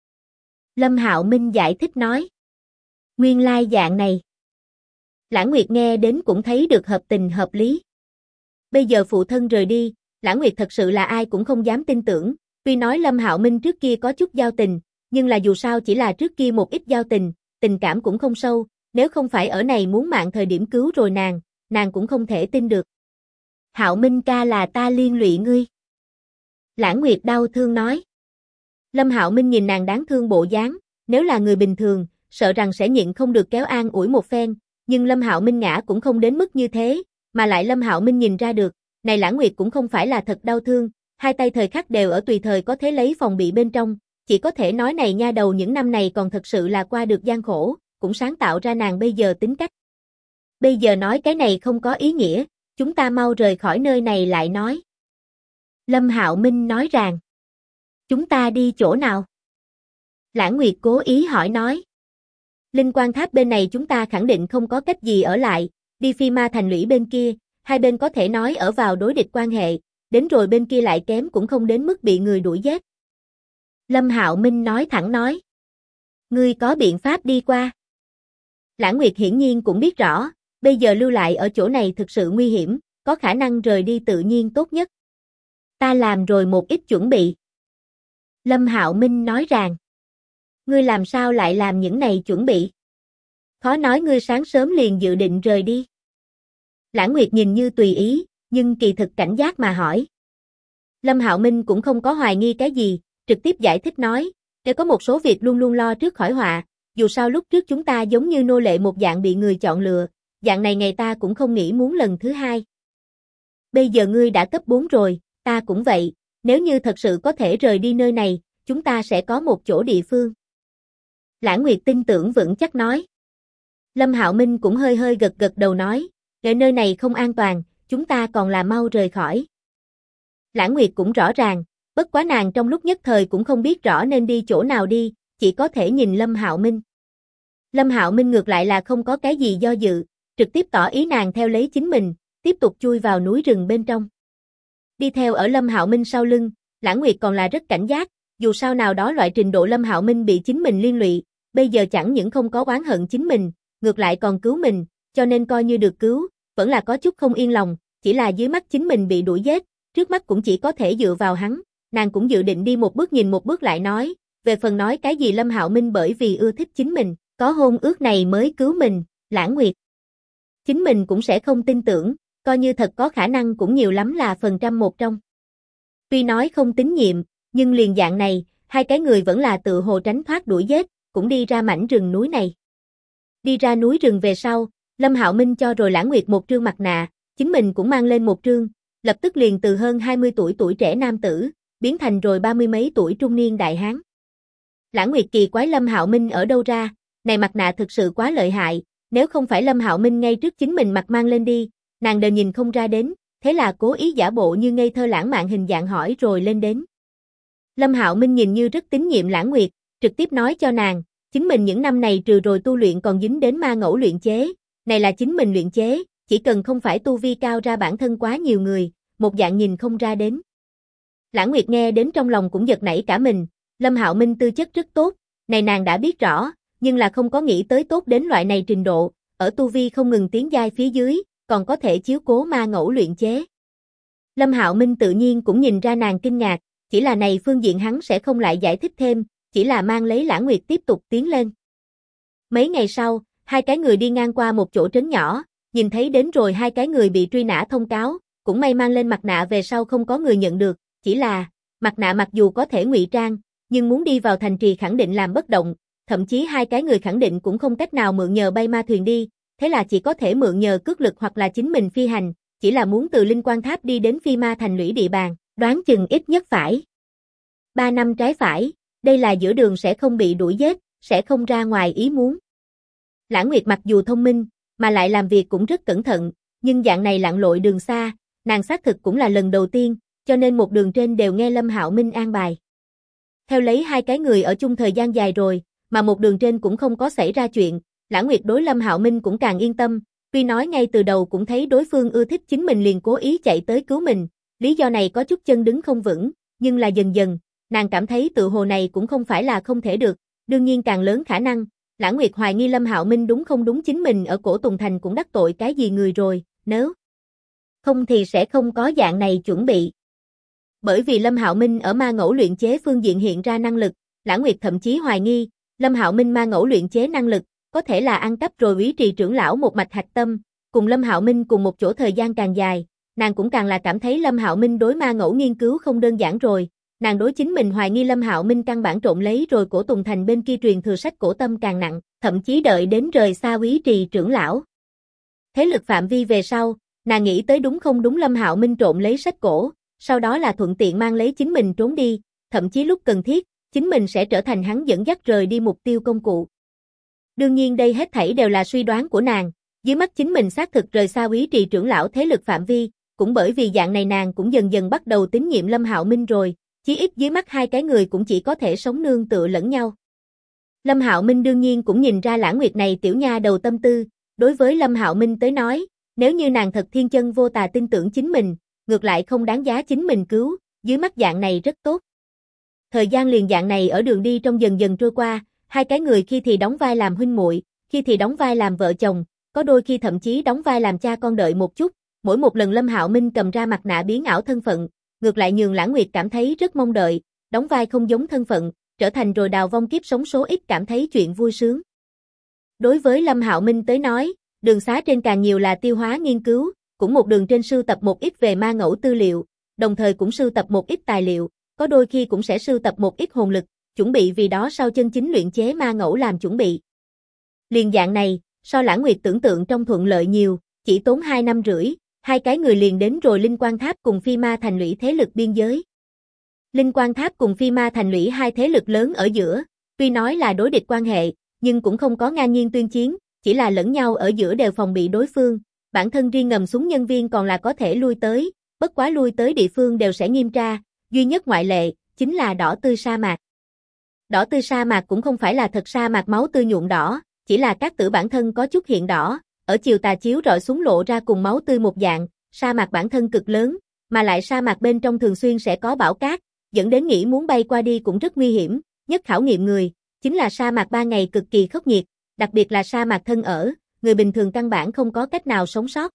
Lâm Hạo Minh giải thích nói. Nguyên lai dạng này. Lãng Nguyệt nghe đến cũng thấy được hợp tình hợp lý. Bây giờ phụ thân rời đi, Lãng Nguyệt thật sự là ai cũng không dám tin tưởng, Tuy nói Lâm Hạo Minh trước kia có chút giao tình, nhưng là dù sao chỉ là trước kia một ít giao tình, tình cảm cũng không sâu, nếu không phải ở này muốn mạng thời điểm cứu rồi nàng cũng không thể tin được. Hạo Minh ca là ta liên lụy ngươi. Lãng Nguyệt đau thương nói. Lâm Hạo Minh nhìn nàng đáng thương bộ dáng, nếu là người bình thường, sợ rằng sẽ nhịn không được kéo an ủi một phen, nhưng Lâm Hạo Minh ngã cũng không đến mức như thế, mà lại Lâm Hạo Minh nhìn ra được, này Lãng Nguyệt cũng không phải là thật đau thương, hai tay thời khắc đều ở tùy thời có thế lấy phòng bị bên trong, chỉ có thể nói này nha đầu những năm này còn thật sự là qua được gian khổ, cũng sáng tạo ra nàng bây giờ tính cách. Bây giờ nói cái này không có ý nghĩa, chúng ta mau rời khỏi nơi này lại nói. Lâm Hạo Minh nói rằng, chúng ta đi chỗ nào? Lãng Nguyệt cố ý hỏi nói. Linh Quan Tháp bên này chúng ta khẳng định không có cách gì ở lại, đi Phi Ma Thành lũy bên kia, hai bên có thể nói ở vào đối địch quan hệ, đến rồi bên kia lại kém cũng không đến mức bị người đuổi giết. Lâm Hạo Minh nói thẳng nói. Ngươi có biện pháp đi qua. Lãng Nguyệt hiển nhiên cũng biết rõ, bây giờ lưu lại ở chỗ này thực sự nguy hiểm, có khả năng rời đi tự nhiên tốt nhất. Ta làm rồi một ít chuẩn bị. Lâm Hạo Minh nói rằng. Ngươi làm sao lại làm những này chuẩn bị? Khó nói ngươi sáng sớm liền dự định rời đi. Lãng Nguyệt nhìn như tùy ý, nhưng kỳ thực cảnh giác mà hỏi. Lâm Hạo Minh cũng không có hoài nghi cái gì, trực tiếp giải thích nói, nếu có một số việc luôn luôn lo trước khỏi họa, dù sao lúc trước chúng ta giống như nô lệ một dạng bị người chọn lựa, dạng này ngày ta cũng không nghĩ muốn lần thứ hai. Bây giờ ngươi đã cấp 4 rồi, ta cũng vậy, nếu như thật sự có thể rời đi nơi này, chúng ta sẽ có một chỗ địa phương. Lãng Nguyệt tin tưởng vững chắc nói. Lâm Hạo Minh cũng hơi hơi gật gật đầu nói, để nơi này không an toàn, chúng ta còn là mau rời khỏi. Lãng Nguyệt cũng rõ ràng, bất quá nàng trong lúc nhất thời cũng không biết rõ nên đi chỗ nào đi, chỉ có thể nhìn Lâm Hạo Minh. Lâm Hạo Minh ngược lại là không có cái gì do dự, trực tiếp tỏ ý nàng theo lấy chính mình, tiếp tục chui vào núi rừng bên trong. Đi theo ở Lâm Hạo Minh sau lưng, Lãng Nguyệt còn là rất cảnh giác, dù sao nào đó loại trình độ Lâm Hạo Minh bị chính mình liên lụy, bây giờ chẳng những không có oán hận chính mình, ngược lại còn cứu mình, cho nên coi như được cứu, vẫn là có chút không yên lòng, chỉ là dưới mắt chính mình bị đuổi giết, trước mắt cũng chỉ có thể dựa vào hắn, nàng cũng dự định đi một bước nhìn một bước lại nói, về phần nói cái gì Lâm Hạo Minh bởi vì ưa thích chính mình, có hôn ước này mới cứu mình, Lãng Nguyệt. Chính mình cũng sẽ không tin tưởng, coi như thật có khả năng cũng nhiều lắm là phần trăm một trong. Tuy nói không tín nhiệm, nhưng liền dạng này, hai cái người vẫn là tự hồ tránh thoát đuổi giết, cũng đi ra mảnh rừng núi này. Đi ra núi rừng về sau, Lâm Hạo Minh cho rồi Lãng Nguyệt một trương mặt nạ, chính mình cũng mang lên một trương, lập tức liền từ hơn 20 tuổi trẻ nam tử, biến thành rồi 30 mấy tuổi trung niên đại hán. Lãng Nguyệt kỳ quái Lâm Hạo Minh ở đâu ra, này mặt nạ thực sự quá lợi hại, nếu không phải Lâm Hạo Minh ngay trước chính mình mặt mang lên đi, nàng đều nhìn không ra đến, thế là cố ý giả bộ như ngây thơ lãng mạn hình dạng hỏi rồi lên đến. Lâm Hạo Minh nhìn như rất tín nhiệm Lãng Nguyệt, trực tiếp nói cho nàng, chính mình những năm này trừ rồi tu luyện còn dính đến ma ngẫu luyện chế, này là chính mình luyện chế, chỉ cần không phải tu vi cao ra bản thân quá nhiều người, một dạng nhìn không ra đến. Lãng Nguyệt nghe đến trong lòng cũng giật nảy cả mình, Lâm Hạo Minh tư chất rất tốt, này nàng đã biết rõ, nhưng là không có nghĩ tới tốt đến loại này trình độ, ở tu vi không ngừng tiến giai phía dưới, còn có thể chiếu cố ma ngẫu luyện chế. Lâm Hạo Minh tự nhiên cũng nhìn ra nàng kinh ngạc, chỉ là này phương diện hắn sẽ không lại giải thích thêm, chỉ là mang lấy Lãng Nguyệt tiếp tục tiến lên. Mấy ngày sau, hai cái người đi ngang qua một chỗ trấn nhỏ, nhìn thấy đến rồi hai cái người bị truy nã thông cáo, cũng may mang lên mặt nạ về sau không có người nhận được, chỉ là, mặt nạ mặc dù có thể ngụy trang, nhưng muốn đi vào thành trì khẳng định làm bất động, thậm chí hai cái người khẳng định cũng không cách nào mượn nhờ bay ma thuyền đi, thế là chỉ có thể mượn nhờ cước lực hoặc là chính mình phi hành, chỉ là muốn từ Linh Quan Tháp đi đến Phi Ma Thành lũy địa bàn, đoán chừng ít nhất phải 3 năm trái phải, đây là giữa đường sẽ không bị đuổi giết, sẽ không ra ngoài ý muốn. Lãng Nguyệt mặc dù thông minh, mà lại làm việc cũng rất cẩn thận, nhưng dạng này lặn lội đường xa, nàng xác thực cũng là lần đầu tiên, cho nên một đường trên đều nghe Lâm Hạo Minh an bài. Theo lấy hai cái người ở chung thời gian dài rồi, mà một đường trên cũng không có xảy ra chuyện, Lãng Nguyệt đối Lâm Hạo Minh cũng càng yên tâm, tuy nói ngay từ đầu cũng thấy đối phương ưa thích chính mình liền cố ý chạy tới cứu mình, lý do này có chút chân đứng không vững, nhưng là dần dần, nàng cảm thấy tự hồ này cũng không phải là không thể được, đương nhiên càng lớn khả năng, Lãng Nguyệt hoài nghi Lâm Hạo Minh đúng không đúng chính mình ở Cổ Tùng Thành cũng đắc tội cái gì người rồi, nếu không thì sẽ không có dạng này chuẩn bị. Bởi vì Lâm Hạo Minh ở ma ngẫu luyện chế phương diện hiện ra năng lực, Lã Nguyệt thậm chí hoài nghi, Lâm Hạo Minh ma ngẫu luyện chế năng lực, có thể là ăn cắp rồi úy trì trưởng lão một mạch hạch tâm, cùng Lâm Hạo Minh cùng một chỗ thời gian càng dài, nàng cũng càng là cảm thấy Lâm Hạo Minh đối ma ngẫu nghiên cứu không đơn giản rồi, nàng đối chính mình hoài nghi Lâm Hạo Minh căn bản trộn lấy rồi cổ Tùng Thành bên kia truyền thừa sách cổ tâm càng nặng, thậm chí đợi đến rời xa úy trì trưởng lão. Thế lực phạm vi về sau, nàng nghĩ tới đúng không đúng Lâm Hạo Minh trộn lấy sách cổ, sau đó là thuận tiện mang lấy chính mình trốn đi, thậm chí lúc cần thiết, chính mình sẽ trở thành hắn dẫn dắt rời đi mục tiêu công cụ. Đương nhiên đây hết thảy đều là suy đoán của nàng, dưới mắt chính mình xác thực rời xa úy trì trưởng lão thế lực phạm vi, cũng bởi vì dạng này nàng cũng dần dần bắt đầu tín nhiệm Lâm Hạo Minh rồi, chí ít dưới mắt hai cái người cũng chỉ có thể sống nương tựa lẫn nhau. Lâm Hạo Minh đương nhiên cũng nhìn ra Lã Nguyệt này tiểu nha đầu tâm tư, đối với Lâm Hạo Minh tới nói, nếu như nàng thật thiên chân vô tà tin tưởng chính mình, ngược lại không đáng giá chính mình cứu, dưới mắt dạng này rất tốt. Thời gian liền dạng này ở đường đi trong dần dần trôi qua, hai cái người khi thì đóng vai làm huynh muội, khi thì đóng vai làm vợ chồng, có đôi khi thậm chí đóng vai làm cha con đợi một chút, mỗi một lần Lâm Hạo Minh cầm ra mặt nạ biến ảo thân phận, ngược lại nhường Lã Nguyệt cảm thấy rất mong đợi, đóng vai không giống thân phận, trở thành rồi đào vong kiếp sống số ít cảm thấy chuyện vui sướng. Đối với Lâm Hạo Minh tới nói, đường xá trên càng nhiều là tiêu hóa nghiên cứu, cũng một đường trên sưu tập một ít về ma ngẫu tư liệu, đồng thời cũng sưu tập một ít tài liệu, có đôi khi cũng sẽ sưu tập một ít hồn lực, chuẩn bị vì đó sau chân chính luyện chế ma ngẫu làm chuẩn bị. Liền dạng này, so Lã Nguyệt tưởng tượng trong thuận lợi nhiều, chỉ tốn 2 năm rưỡi, hai cái người liền đến rồi Linh Quan Tháp cùng Phi Ma Thành lũy thế lực biên giới. Linh Quan Tháp cùng Phi Ma Thành lũy hai thế lực lớn ở giữa, tuy nói là đối địch quan hệ, nhưng cũng không có ngang nhiên tuyên chiến, chỉ là lẫn nhau ở giữa đều phòng bị đối phương, bản thân riêng ngầm súng nhân viên còn là có thể lui tới, bất quá lui tới địa phương đều sẽ nghiêm tra, duy nhất ngoại lệ, chính là đỏ tươi sa mạc. Đỏ tươi sa mạc cũng không phải là thật sa mạc máu tươi nhuộm đỏ, chỉ là các tử bản thân có chút hiện đỏ, ở chiều tà chiếu rọi xuống lộ ra cùng máu tươi một dạng, sa mạc bản thân cực lớn, mà lại sa mạc bên trong thường xuyên sẽ có bão cát, dẫn đến nghĩ muốn bay qua đi cũng rất nguy hiểm, nhất khảo nghiệm người, chính là sa mạc 3 ngày cực kỳ khốc nhiệt, đặc biệt là sa mạc thân ở, người bình thường căn bản không có cách nào sống sót.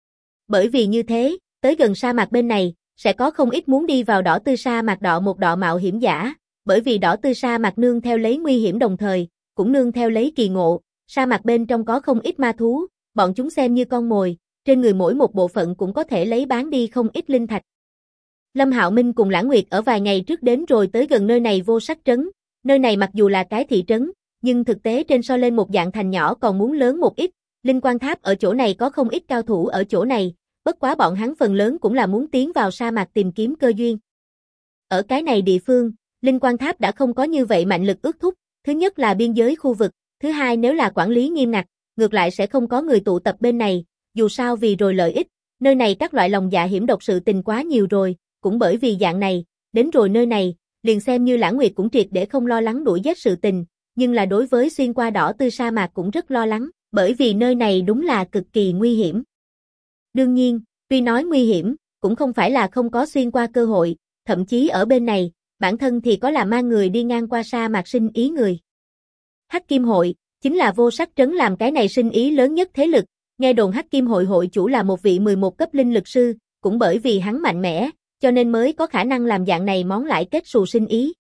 Bởi vì như thế, tới gần sa mạc bên này, sẽ có không ít muốn đi vào đỏ tươi sa mạc đọ một đọ mạo hiểm giả, bởi vì đỏ tươi sa mạc nương theo lấy nguy hiểm đồng thời, cũng nương theo lấy kỳ ngộ, sa mạc bên trong có không ít ma thú, bọn chúng xem như con mồi, trên người mỗi một bộ phận cũng có thể lấy bán đi không ít linh thạch. Lâm Hạo Minh cùng Lã Nguyệt ở vài ngày trước đến rồi tới gần nơi này vô sắc trấn, nơi này mặc dù là cái thị trấn, nhưng thực tế trên so lên một dạng thành nhỏ còn muốn lớn một ít, Linh Quan Tháp ở chỗ này có không ít cao thủ ở chỗ này, bất quá bọn hắn phần lớn cũng là muốn tiến vào sa mạc tìm kiếm cơ duyên. Ở cái này địa phương, Linh Quan Tháp đã không có như vậy mạnh lực ước thúc, thứ nhất là biên giới khu vực, thứ hai nếu là quản lý nghiêm ngặt, ngược lại sẽ không có người tụ tập bên này, dù sao vì rồi lợi ích, nơi này các loại lòng dạ hiểm độc sự tình quá nhiều rồi, cũng bởi vì dạng này, đến rồi nơi này, liền xem như Lã Nguyệt cũng triệt để không lo lắng đuổi giết sự tình, nhưng là đối với xuyên qua đỏ tươi sa mạc cũng rất lo lắng, bởi vì nơi này đúng là cực kỳ nguy hiểm. Đương nhiên, tuy nói nguy hiểm, cũng không phải là không có xuyên qua cơ hội, thậm chí ở bên này, bản thân thì có là mang người đi ngang qua sa mạc sinh ý người. Hắc Kim Hội, chính là vô sắc trấn làm cái này sinh ý lớn nhất thế lực, nghe đồn Hắc Kim Hội hội chủ là một vị 11 cấp linh lực sư, cũng bởi vì hắn mạnh mẽ, cho nên mới có khả năng làm dạng này món lãi kết xù sinh ý.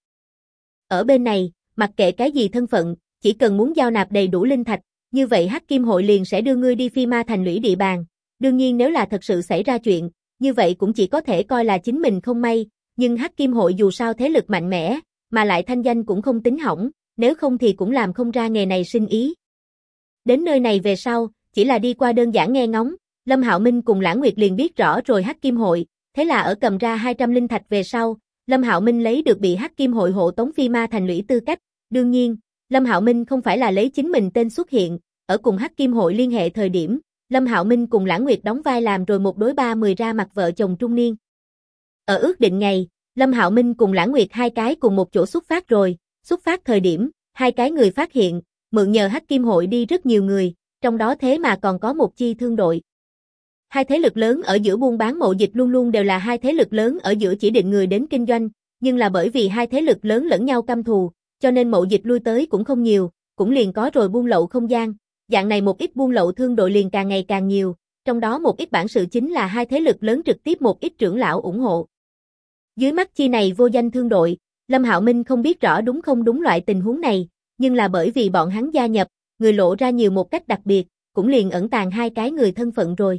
Ở bên này, mặc kệ cái gì thân phận, chỉ cần muốn giao nạp đầy đủ linh thạch, như vậy Hắc Kim Hội liền sẽ đưa ngươi đi Phi Ma Thành lũy địa bàn. Đương nhiên nếu là thật sự xảy ra chuyện, như vậy cũng chỉ có thể coi là chính mình không may, nhưng Hắc Kim Hội dù sao thế lực mạnh mẽ, mà lại thanh danh cũng không tính hỏng, nếu không thì cũng làm không ra nghề này sinh ý. Đến nơi này về sau, chỉ là đi qua đơn giản nghe ngóng, Lâm Hạo Minh cùng Lã Nguyệt liền biết rõ rồi Hắc Kim Hội, thế là ở cầm ra 200 linh thạch về sau, Lâm Hạo Minh lấy được bị Hắc Kim Hội hộ tống Phi Ma Thành lũy tư cách. Đương nhiên, Lâm Hạo Minh không phải là lấy chính mình tên xuất hiện, ở cùng Hắc Kim Hội liên hệ thời điểm, Lâm Hạo Minh cùng Lã Nguyệt đóng vai làm rồi một đối 30 ra mặt vợ chồng trung niên. Ở ước định ngày, Lâm Hạo Minh cùng Lã Nguyệt hai cái cùng một chỗ xuất phát rồi, xuất phát thời điểm, hai cái người phát hiện, mượn nhờ Hắc Kim Hội đi rất nhiều người, trong đó thế mà còn có một chi thương đội. Hai thế lực lớn ở giữa buôn bán mậu dịch luôn luôn đều là hai thế lực lớn ở giữa chỉ định người đến kinh doanh, nhưng là bởi vì hai thế lực lớn lẫn nhau căm thù, cho nên mậu dịch lui tới cũng không nhiều, cũng liền có rồi buôn lậu không gian, dạng này một ít buôn lậu thương đội liền càng ngày càng nhiều, trong đó một ít bản sự chính là hai thế lực lớn trực tiếp một ít trưởng lão ủng hộ. Dưới mắt chi này vô danh thương đội, Lâm Hạo Minh không biết rõ đúng không đúng loại tình huống này, nhưng là bởi vì bọn hắn gia nhập, người lộ ra nhiều một cách đặc biệt, cũng liền ẩn tàng hai cái người thân phận rồi.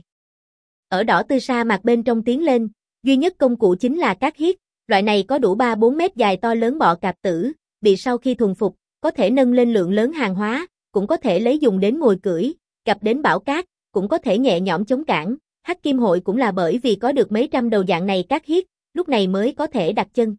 Ở đỏ tư sa mạc bên trong tiến lên, duy nhất công cụ chính là cát hiết, loại này có đủ 3-4 mét dài to lớn bọ cạp tử, bị sau khi thuần phục, có thể nâng lên lượng lớn hàng hóa, cũng có thể lấy dùng đến ngồi cưỡi, gặp đến bão cát, cũng có thể nhẹ nhõm chống cản. Hắc Kim Hội cũng là bởi vì có được mấy trăm đầu dạng này cát hiết, lúc này mới có thể đặt chân.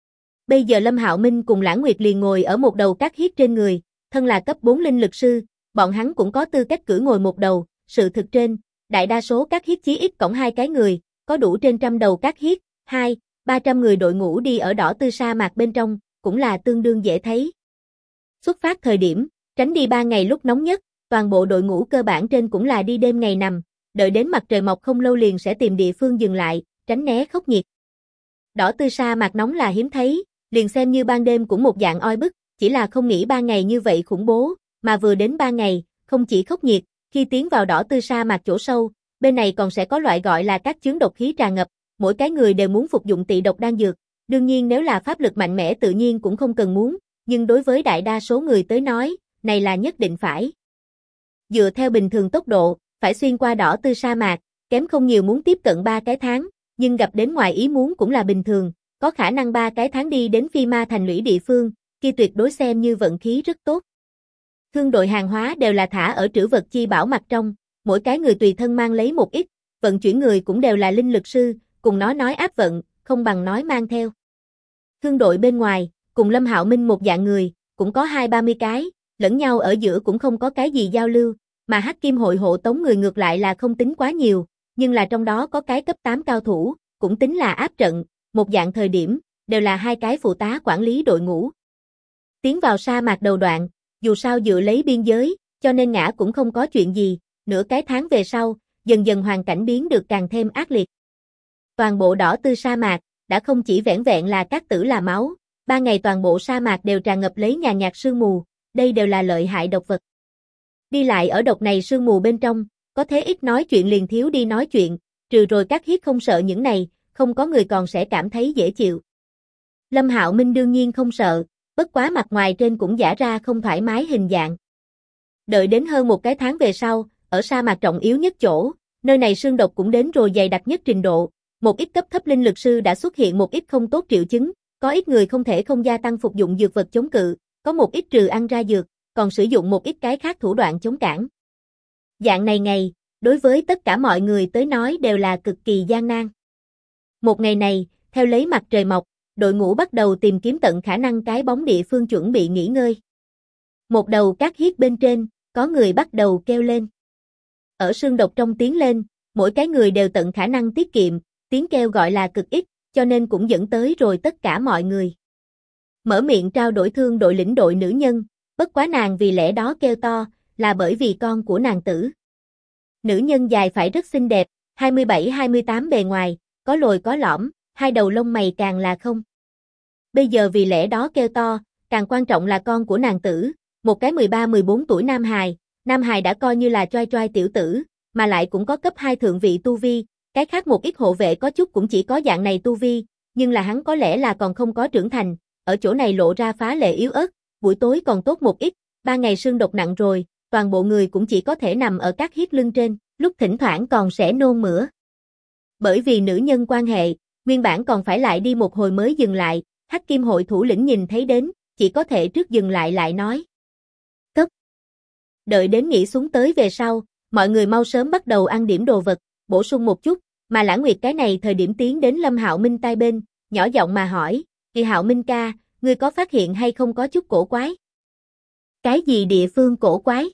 Bây giờ Lâm Hạo Minh cùng Lãng Nguyệt liền ngồi ở một đầu cát hiết trên người, thân là cấp 4 linh lực sư, bọn hắn cũng có tư cách cưỡi ngồi một đầu, sự thực trên, đại đa số cát hiết chí ít cộng 2 cái người, có đủ trên trăm đầu cát hiết, 200-300 người đội ngũ đi ở đỏ tư sa mạc bên trong, cũng là tương đương dễ thấy. Xuất phát thời điểm, tránh đi 3 ngày lúc nóng nhất, toàn bộ đội ngũ cơ bản trên cũng là đi đêm ngày nằm, đợi đến mặt trời mọc không lâu liền sẽ tìm địa phương dừng lại, tránh né khốc nhiệt. Đỏ tư sa mạc nóng là hiếm thấy, liền xem như ban đêm cũng một dạng oi bức, chỉ là không nghĩ 3 ngày như vậy khủng bố, mà vừa đến 3 ngày, không chỉ khốc nhiệt, khi tiến vào đỏ tư sa mạc chỗ sâu, bên này còn sẽ có loại gọi là các chướng độc khí tràn ngập, mỗi cái người đều muốn phục dụng tị độc đan dược, đương nhiên nếu là pháp lực mạnh mẽ tự nhiên cũng không cần muốn, nhưng đối với đại đa số người tới nói, này là nhất định phải. Dựa theo bình thường tốc độ, phải xuyên qua đỏ tư sa mạc, kém không nhiều muốn tiếp cận 3 cái tháng, nhưng gặp đến ngoài ý muốn cũng là bình thường, có khả năng 3 cái tháng đi đến Phi Ma thành lũy địa phương, kia tuyệt đối xem như vận khí rất tốt. Thương đội hàng hóa đều là thả ở trữ vật chi bảo mặt trong, mỗi cái người tùy thân mang lấy một ít, vận chuyển người cũng đều là linh lực sư, cùng nó nói áp vận, không bằng nói mang theo. Thương đội bên ngoài, cùng Lâm Hạo Minh một dạng người, cũng có 20-30 cái, lẫn nhau ở giữa cũng không có cái gì giao lưu, mà Hắc Kim Hội hộ tống người ngược lại là không tính quá nhiều, nhưng là trong đó có cái cấp 8 cao thủ, cũng tính là áp trận, một dạng thời điểm, đều là 2 cái phụ tá quản lý đội ngũ. Tiến vào sa mạc đầu đoạn, dù sao dựa lấy biên giới, cho nên ngã cũng không có chuyện gì, nửa cái tháng về sau, dần dần hoàn cảnh biến được càng thêm ác liệt. Toàn bộ đỏ tư sa mạc, đã không chỉ vẻn vẹn là cát tử là máu, 3 ngày toàn bộ sa mạc đều tràn ngập lấy nhàn nhạt sương mù, đây đều là lợi hại độc vật. Đi lại ở độc này sương mù bên trong, có thế ít nói chuyện liền thiếu đi nói chuyện, trừ rồi các hiết không sợ những này, không có người còn sẽ cảm thấy dễ chịu. Lâm Hạo Minh đương nhiên không sợ, bất quá mặt ngoài trên cũng giả ra không thoải mái hình dạng. Đợi đến hơn một cái tháng về sau, ở sa mạc trọng yếu nhất chỗ, nơi này sương độc cũng đến rồi dày đặc nhất trình độ, một ít cấp thấp linh lực sư đã xuất hiện một ít không tốt triệu chứng, có ít người không thể không gia tăng phục dụng dược vật chống cự, có một ít trừ ăn ra dược, còn sử dụng một ít cái khác thủ đoạn chống cản. Dạng này ngày, đối với tất cả mọi người tới nói đều là cực kỳ gian nan. Một ngày này, theo lấy mặt trời mọc, đội ngũ bắt đầu tìm kiếm tận khả năng cái bóng địa phương chuẩn bị nghỉ ngơi. Một đầu cát hiết bên trên, có người bắt đầu kêu lên. Ở sương độc trong tiến lên, mỗi cái người đều tận khả năng tiết kiệm, tiếng kêu gọi là cực ít, cho nên cũng dẫn tới rồi tất cả mọi người. Mở miệng trao đổi thương đội lĩnh đội nữ nhân, bất quá nàng vì lẽ đó kêu to, là bởi vì con của nàng tử. Nữ nhân dài phải rất xinh đẹp, 27-28 bề ngoài, có lồi có lõm, 2 đầu lông mày càng là không. Bây giờ vì lẽ đó kêu to, càng quan trọng là con của nàng tử, một cái 13-14 tuổi nam hài đã coi như là choai choai tiểu tử, mà lại cũng có cấp 2 thượng vị tu vi, cái khác một ít hộ vệ có chút cũng chỉ có dạng này tu vi, nhưng là hắn có lẽ là còn không có trưởng thành, ở chỗ này lộ ra phá lệ yếu ớt, buổi tối còn tốt một ít, 3 ngày sương độc nặng rồi, toàn bộ người cũng chỉ có thể nằm ở các hiết lưng trên, lúc thỉnh thoảng còn sẽ nôn mửa. Bởi vì nữ nhân quan hệ, nguyên bản còn phải lại đi một hồi mới dừng lại, Hắc Kim Hội thủ lĩnh nhìn thấy đến, chỉ có thể trước dừng lại nói. Cất. Đợi đến nghỉ xuống tới về sau, mọi người mau sớm bắt đầu ăn điểm đồ vật, bổ sung một chút, mà Lãng Nguyệt cái này thời điểm tiến đến Lâm Hạo Minh tai bên, nhỏ giọng mà hỏi, "Kỳ Hạo Minh ca, ngươi có phát hiện hay không có chút cổ quái?" "Cái gì địa phương cổ quái?"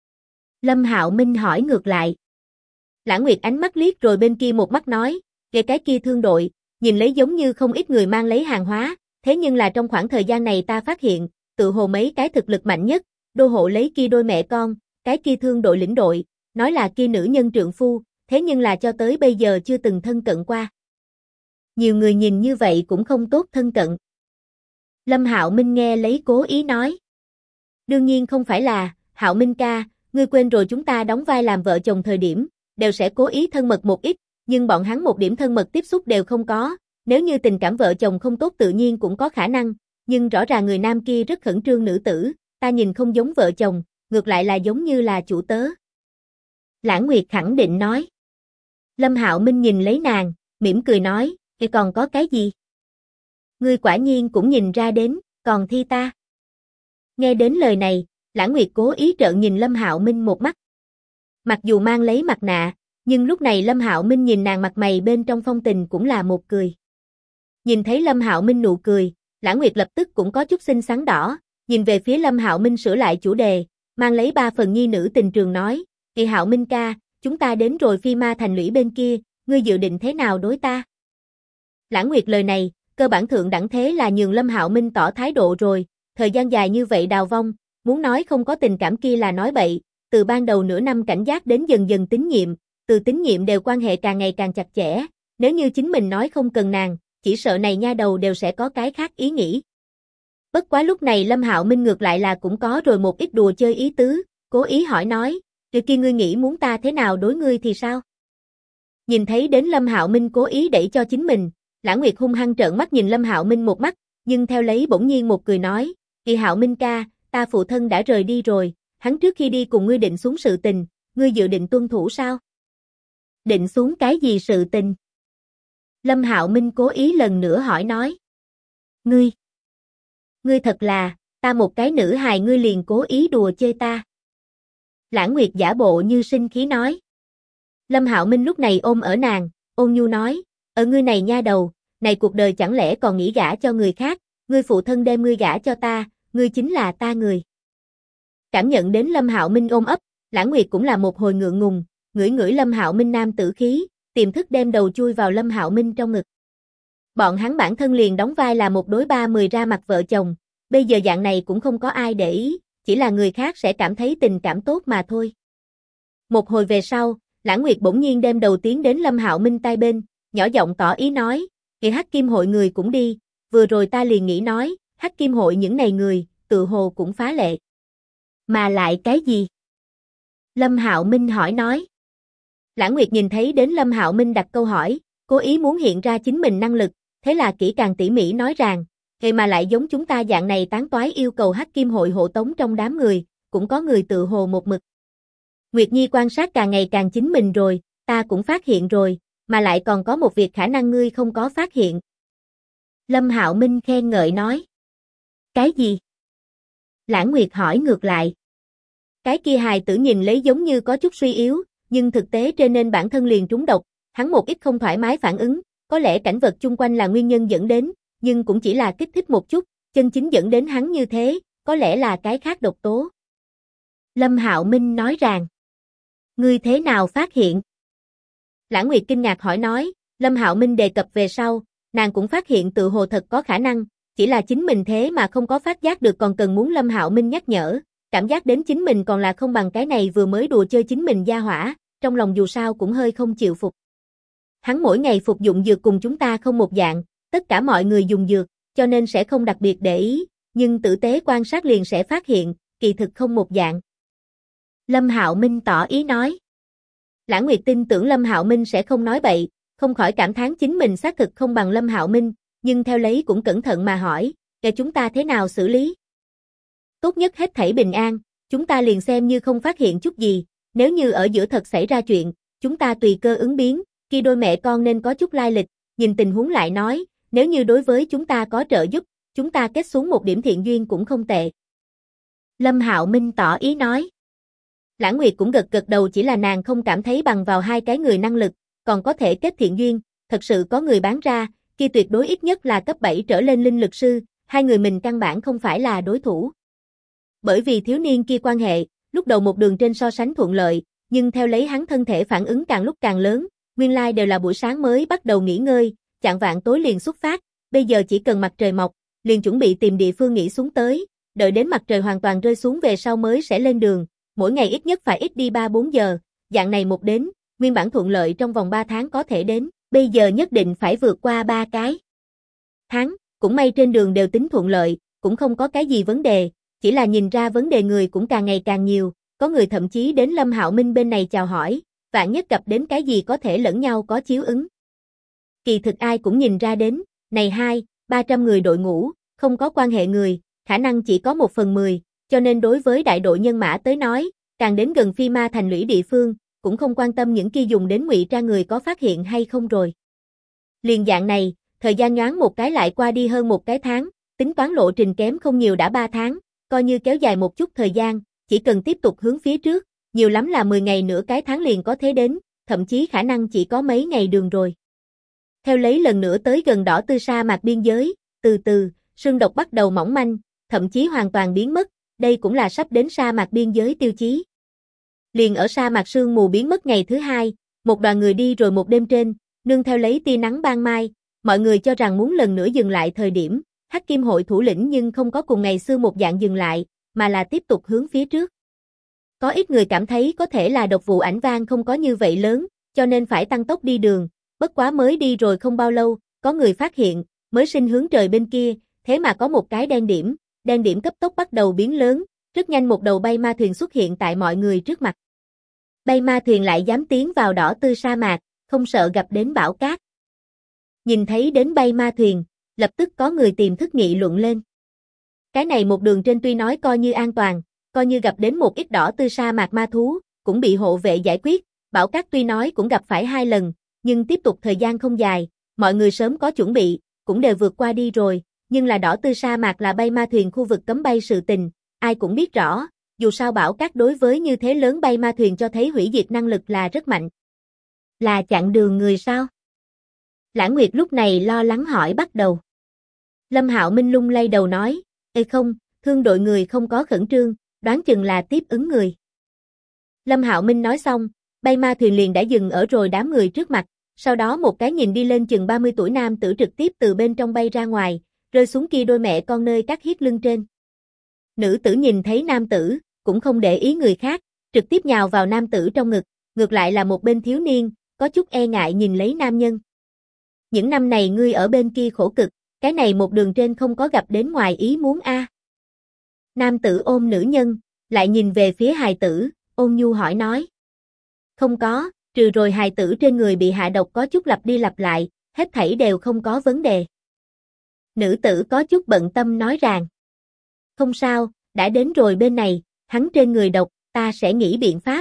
Lâm Hạo Minh hỏi ngược lại. Lãng Nguyệt ánh mắt liếc rồi bên kia một mắt nói, "Kể cái kia thương đội, nhìn lấy giống như không ít người mang lấy hàng hóa, thế nhưng là trong khoảng thời gian này ta phát hiện, tự hồ mấy cái thực lực mạnh nhất, đô hộ lấy kia đôi mẹ con, cái kia thương đội lĩnh đội, nói là kia nữ nhân trượng phu, thế nhưng là cho tới bây giờ chưa từng thân cận qua." Nhiều người nhìn như vậy cũng không tốt thân cận. Lâm Hạo Minh nghe lấy cố ý nói. "Đương nhiên không phải là, Hạo Minh ca, ngươi quên rồi chúng ta đóng vai làm vợ chồng thời điểm, đều sẽ cố ý thân mật một ít, nhưng bọn hắn một điểm thân mật tiếp xúc đều không có, nếu như tình cảm vợ chồng không tốt tự nhiên cũng có khả năng, nhưng rõ ràng người nam kia rất khẩn trương nữ tử, ta nhìn không giống vợ chồng, ngược lại là giống như là chủ tớ. Lãng Nguyệt khẳng định nói. Lâm Hạo Minh nhìn lấy nàng, mỉm cười nói, "Cái còn có cái gì? Ngươi quả nhiên cũng nhìn ra đến, còn thi ta." Nghe đến lời này, Lãng Nguyệt cố ý trợn nhìn Lâm Hạo Minh một mắt. Mặc dù mang lấy mặt nạ, nhưng lúc này Lâm Hạo Minh nhìn nàng mặt mày bên trong phong tình cũng là một cười. Nhìn thấy Lâm Hạo Minh nụ cười, Lãng Nguyệt lập tức cũng có chút xinh xắn đỏ, nhìn về phía Lâm Hạo Minh sửa lại chủ đề, mang lấy 3 phần nhi nữ tình trường nói, "Kỳ Hạo Minh ca, chúng ta đến rồi Phi Ma Thành lũy bên kia, ngươi dự định thế nào đối ta?" Lãng Nguyệt lời này, cơ bản thượng đẳng thế là nhường Lâm Hạo Minh tỏ thái độ rồi, thời gian dài như vậy đào vong, muốn nói không có tình cảm kia là nói bậy, từ ban đầu nửa năm cảnh giác đến dần dần tín nhiệm, từ tín nhiệm đều quan hệ càng ngày càng chặt chẽ, nếu như chính mình nói không cần nàng, chỉ sợ này nha đầu đều sẽ có cái khác ý nghĩ. Bất quá lúc này Lâm Hạo Minh ngược lại là cũng có rồi một ít đùa chơi ý tứ, cố ý hỏi nói, "Rồi kia ngươi nghĩ muốn ta thế nào đối ngươi thì sao?" Nhìn thấy đến Lâm Hạo Minh cố ý đẩy cho chính mình, Lãng Nguyệt hung hăng trợn mắt nhìn Lâm Hạo Minh một mắt, nhưng theo lấy bỗng nhiên một cười nói, "Kỳ Hạo Minh ca, ta phụ thân đã rời đi rồi, hắn trước khi đi cùng ngươi định xuống sự tình, ngươi dự định tuân thủ sao?" "Định xuống cái gì sự tình?" Lâm Hạo Minh cố ý lần nữa hỏi nói. Ngươi thật là, ta một cái nữ hài ngươi liền cố ý đùa chơi ta." Lãng Nguyệt giả bộ như sinh khí nói. Lâm Hạo Minh lúc này ôm ở nàng, ôn nhu nói, "Ở ngươi này nha đầu, này cuộc đời chẳng lẽ còn nghĩ gả cho người khác, ngươi phụ thân đem ngươi gả cho ta, ngươi chính là ta người." Cảm nhận đến Lâm Hạo Minh ôm ấp, Lãng Nguyệt cũng là một hồi ngượng ngùng, ngửi ngửi Lâm Hạo Minh nam tử khí, tiềm thức đem đầu chui vào Lâm Hạo Minh trong ngực. Bọn hắn bản thân liền đóng vai là một đối 30 ra mặt vợ chồng, bây giờ dạng này cũng không có ai để ý, chỉ là người khác sẽ cảm thấy tình cảm tốt mà thôi. Một hồi về sau, Lãng Nguyệt bỗng nhiên đem đầu tiến đến Lâm Hạo Minh tai bên, nhỏ giọng tỏ ý nói, "Kỳ Hắc Kim hội người cũng đi, vừa rồi ta liền nghĩ nói, Hắc Kim hội những này người, tự hồ cũng phá lệ." "Mà lại cái gì?" Lâm Hạo Minh hỏi nói. Lãng Nguyệt nhìn thấy đến Lâm Hạo Minh đặt câu hỏi, cố ý muốn hiện ra chính mình năng lực, thế là kỹ càng tỉ mỉ nói rằng, "Vậy mà lại giống chúng ta dạng này tán toái yêu cầu Hắc Kim hội hộ tống trong đám người, cũng có người tự hồ một mực. Nguyệt Nhi quan sát càng ngày càng chính mình rồi, ta cũng phát hiện rồi, mà lại còn có một việc khả năng ngươi không có phát hiện." Lâm Hạo Minh khen ngợi nói. "Cái gì?" Lãng Nguyệt hỏi ngược lại. "Cái kia hài tử nhìn lấy giống như có chút suy yếu, nhưng thực tế trên nên bản thân liền trúng độc, hắn một ít không thoải mái phản ứng, có lẽ cảnh vật chung quanh là nguyên nhân dẫn đến, nhưng cũng chỉ là kích thích một chút, chân chính dẫn đến hắn như thế, có lẽ là cái khác độc tố." Lâm Hạo Minh nói rằng. "Ngươi thế nào phát hiện?" Lãng Nguyệt kinh ngạc hỏi nói, Lâm Hạo Minh đề cập về sau, nàng cũng phát hiện tự hồ thật có khả năng, chỉ là chính mình thế mà không có phát giác được còn cần muốn Lâm Hạo Minh nhắc nhở, cảm giác đến chính mình còn là không bằng cái này vừa mới đùa chơi chính mình gia hỏa, trong lòng dù sao cũng hơi không chịu phục. Hắn mỗi ngày phục dụng dược cùng chúng ta không một dạng, tất cả mọi người dùng dược, cho nên sẽ không đặc biệt để ý, nhưng tử tế quan sát liền sẽ phát hiện, kỳ thực không một dạng. Lâm Hạo Minh tỏ ý nói. Lãng Nguyệt tin tưởng Lâm Hạo Minh sẽ không nói bậy, không khỏi cảm thán chính mình xác thực không bằng Lâm Hạo Minh, nhưng theo lấy cũng cẩn thận mà hỏi, "Kẻ chúng ta thế nào xử lý?" "Tốt nhất hết thảy bình an, chúng ta liền xem như không phát hiện chút gì, nếu như ở giữa thật xảy ra chuyện, chúng ta tùy cơ ứng biến, khi đôi mẹ con nên có chút lai lịch, nhìn tình huống lại nói, nếu như đối với chúng ta có trợ giúp, chúng ta kết xuống một điểm thiện duyên cũng không tệ." Lâm Hạo Minh tỏ ý nói. Lãng Nguyệt cũng gật gật đầu, chỉ là nàng không cảm thấy bằng vào hai cái người năng lực, còn có thể kết thiện duyên, thật sự có người bán ra, kia tuyệt đối ít nhất là cấp 7 trở lên linh lực sư, hai người mình căn bản không phải là đối thủ. Bởi vì thiếu niên kia quan hệ, lúc đầu một đường trên so sánh thuận lợi, nhưng theo lấy hắn thân thể phản ứng càng lúc càng lớn, nguyên lai đều là buổi sáng mới bắt đầu nghỉ ngơi, chạng vạng tối liền xuất phát, bây giờ chỉ cần mặt trời mọc, liền chuẩn bị tìm địa phương nghỉ xuống tới, đợi đến mặt trời hoàn toàn rơi xuống về sau mới sẽ lên đường, mỗi ngày ít nhất phải ít đi 3-4 giờ, dạng này một đến, nguyên bản thuận lợi trong vòng 3 tháng có thể đến, bây giờ nhất định phải vượt qua 3 cái tháng, cũng may trên đường đều tính thuận lợi, cũng không có cái gì vấn đề, chỉ là nhìn ra vấn đề người cũng càng ngày càng nhiều, có người thậm chí đến Lâm Hạo Minh bên này chào hỏi, vạn nhất gặp đến cái gì có thể lẫn nhau có chiếu ứng. Kỳ thực ai cũng nhìn ra đến, này 200-300 người đội ngũ, không có quan hệ người, khả năng chỉ có 1/10, cho nên đối với đại đội nhân mã tới nói, càng đến gần Phi Ma thành lũy địa phương, cũng không quan tâm những kia dùng đến ngụy trang người có phát hiện hay không rồi. Liền dạng này, thời gian nhoáng một cái lại qua đi hơn một cái tháng, tính toán lộ trình kém không nhiều đã 3 tháng, coi như kéo dài một chút thời gian, chỉ cần tiếp tục hướng phía trước, nhiều lắm là 10 ngày nửa cái tháng liền có thế đến, thậm chí khả năng chỉ có mấy ngày đường rồi. Theo lấy lần nữa tới gần đỏ tươi sa mạc biên giới, từ từ, sương độc bắt đầu mỏng manh, thậm chí hoàn toàn biến mất, đây cũng là sắp đến sa mạc biên giới tiêu chí. Liền ở sa mạc sương mù biến mất ngày thứ 2, một đoàn người đi rồi một đêm trên, nương theo lấy tia nắng ban mai, mọi người cho rằng muốn lần nữa dừng lại thời điểm, Hắc Kim hội thủ lĩnh nhưng không có cùng ngày xưa một dạng dừng lại, mà là tiếp tục hướng phía trước. Có ít người cảm thấy có thể là độc vụ ảnh vang không có như vậy lớn, cho nên phải tăng tốc đi đường, bất quá mới đi rồi không bao lâu, có người phát hiện, mới sinh hướng trời bên kia, thế mà có một cái đen điểm cấp tốc bắt đầu biến lớn, rất nhanh một đầu bay ma thuyền xuất hiện tại mọi người trước mặt. Bay ma thuyền lại dám tiến vào đỏ tươi sa mạc, không sợ gặp đến bão cát. Nhìn thấy đến bay ma thuyền, lập tức có người tìm thức nghị luận lên. Cái này một đường trên tuy nói coi như an toàn, coi như gặp đến một ít đỏ tươi sa mạc ma thú, cũng bị hộ vệ giải quyết, bão cát tuy nói cũng gặp phải 2 lần, nhưng tiếp tục thời gian không dài, mọi người sớm có chuẩn bị, cũng đều vượt qua đi rồi, nhưng là đỏ tươi sa mạc là bay ma thuyền khu vực cấm bay sự tình, ai cũng biết rõ, dù sao bão cát đối với như thế lớn bay ma thuyền cho thấy hủy diệt năng lực là rất mạnh. Là chặn đường người sao? Lãng Nguyệt lúc này lo lắng hỏi bắt đầu. Lâm Hạo Minh lung lay đầu nói, ê không, thương đội người không có khẩn trương, đoán chừng là tiếp ứng người. Lâm Hạo Minh nói xong, bay ma thuyền liền đã dừng ở rồi đám người trước mặt, sau đó một cái nhìn đi lên chừng 30 tuổi nam tử trực tiếp từ bên trong bay ra ngoài, rơi xuống kia đôi mẹ con nơi cắt hiết lưng trên. Nữ tử nhìn thấy nam tử, cũng không để ý người khác, trực tiếp nhào vào nam tử trong ngực, ngược lại là một bên thiếu niên, có chút e ngại nhìn lấy nam nhân. Những năm này ngươi ở bên kia khổ cực, cái này một đường trên không có gặp đến ngoài ý muốn a. Nam tử ôm nữ nhân, lại nhìn về phía hài tử, ôn nhu hỏi nói. Không có, trừ rồi hài tử trên người bị hạ độc có chút lặp đi lặp lại, hết thảy đều không có vấn đề. Nữ tử có chút bận tâm nói rằng. Không sao, đã đến rồi bên này, hắn trên người độc, ta sẽ nghĩ biện pháp.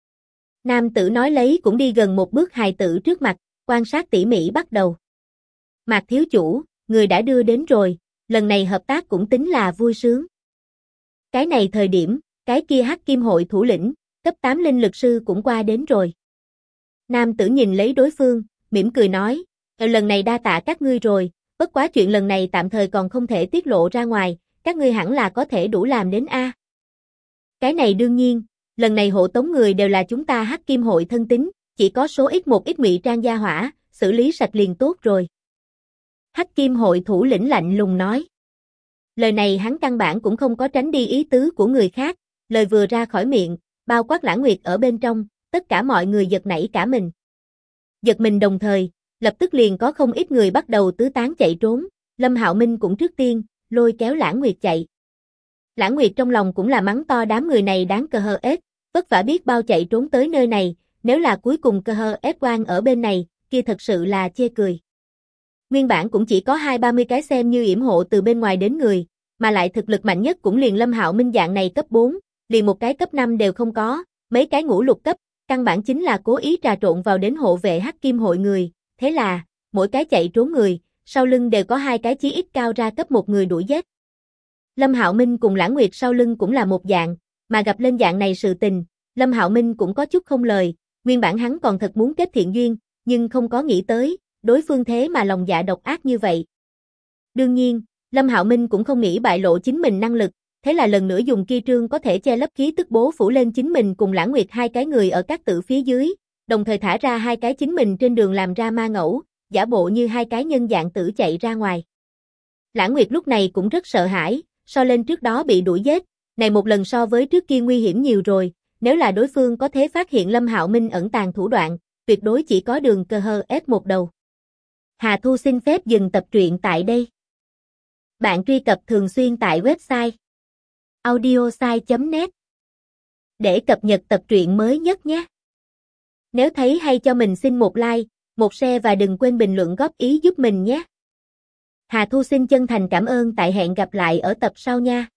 Nam tử nói lấy cũng đi gần một bước hài tử trước mặt, quan sát tỉ mỉ bắt đầu. Mạc thiếu chủ, người đã đưa đến rồi, lần này hợp tác cũng tính là vui sướng. Cái này thời điểm, cái kia Hắc Kim hội thủ lĩnh, cấp 8 linh lực sư cũng qua đến rồi. Nam tử nhìn lấy đối phương, mỉm cười nói, lần này đa tạ các ngươi rồi, bất quá chuyện lần này tạm thời còn không thể tiết lộ ra ngoài, các ngươi hẳn là có thể đủ làm đến a. Cái này đương nhiên, lần này hộ tống người đều là chúng ta Hắc Kim hội thân tín, chỉ có số ít một ít ngụy trang gia hỏa, xử lý sạch liền tốt rồi. Hắc Kim hội thủ lĩnh lạnh lùng nói. Lời này hắn căn bản cũng không có tránh đi ý tứ của người khác, lời vừa ra khỏi miệng, bao quát Lãng Nguyệt ở bên trong, tất cả mọi người giật nảy cả mình. Giật mình đồng thời, lập tức liền có không ít người bắt đầu tứ tán chạy trốn, Lâm Hạo Minh cũng trước tiên, lôi kéo Lãng Nguyệt chạy. Lãng Nguyệt trong lòng cũng là mắng to đám người này đáng cờ hờ ết, vất vả biết bao chạy trốn tới nơi này, nếu là cuối cùng cờ hờ ết quan ở bên này, kia thật sự là chê cười. Nguyên bản cũng chỉ có 20-30 cái xem như yểm hộ từ bên ngoài đến người, mà lại thực lực mạnh nhất cũng liền Lâm Hạo Minh dạng này cấp 4, liền một cái cấp 5 đều không có, mấy cái ngũ lục cấp, căn bản chính là cố ý trà trộn vào đến hộ vệ Hắc Kim hội người, thế là, mỗi cái chạy trốn người, sau lưng đều có 2 cái chí ít cao ra cấp 1 người đuổi giết. Lâm Hạo Minh cùng Lãng Nguyệt sau lưng cũng là một dạng, mà gặp lên dạng này sự tình, Lâm Hạo Minh cũng có chút không lời, nguyên bản hắn còn thật muốn kết thiện duyên, nhưng không có nghĩ tới, đối phương thế mà lòng dạ độc ác như vậy. Đương nhiên, Lâm Hạo Minh cũng không nghĩ bại lộ chính mình năng lực, thế là lần nữa dùng kia trương có thể che lấp khí tức bố phủ lên chính mình cùng Lãng Nguyệt 2 cái người ở các tử phía dưới, đồng thời thả ra 2 cái chính mình trên đường làm ra ma ngẫu, giả bộ như 2 cái nhân dạng tử chạy ra ngoài. Lãng Nguyệt lúc này cũng rất sợ hãi, so lên trước đó bị đuổi giết, này một lần so với trước kia nguy hiểm nhiều rồi, nếu là đối phương có thể phát hiện Lâm Hạo Minh ẩn tàng thủ đoạn, tuyệt đối chỉ có đường cờ hờ ép một đầu. Hà Thu xin phép dừng tập truyện tại đây. Bạn truy cập thường xuyên tại website audiosai.net để cập nhật tập truyện mới nhất nhé. Nếu thấy hay cho mình xin một like, một share và đừng quên bình luận góp ý giúp mình nhé. Hà Thu xin chân thành cảm ơn, tại hẹn gặp lại ở tập sau nha.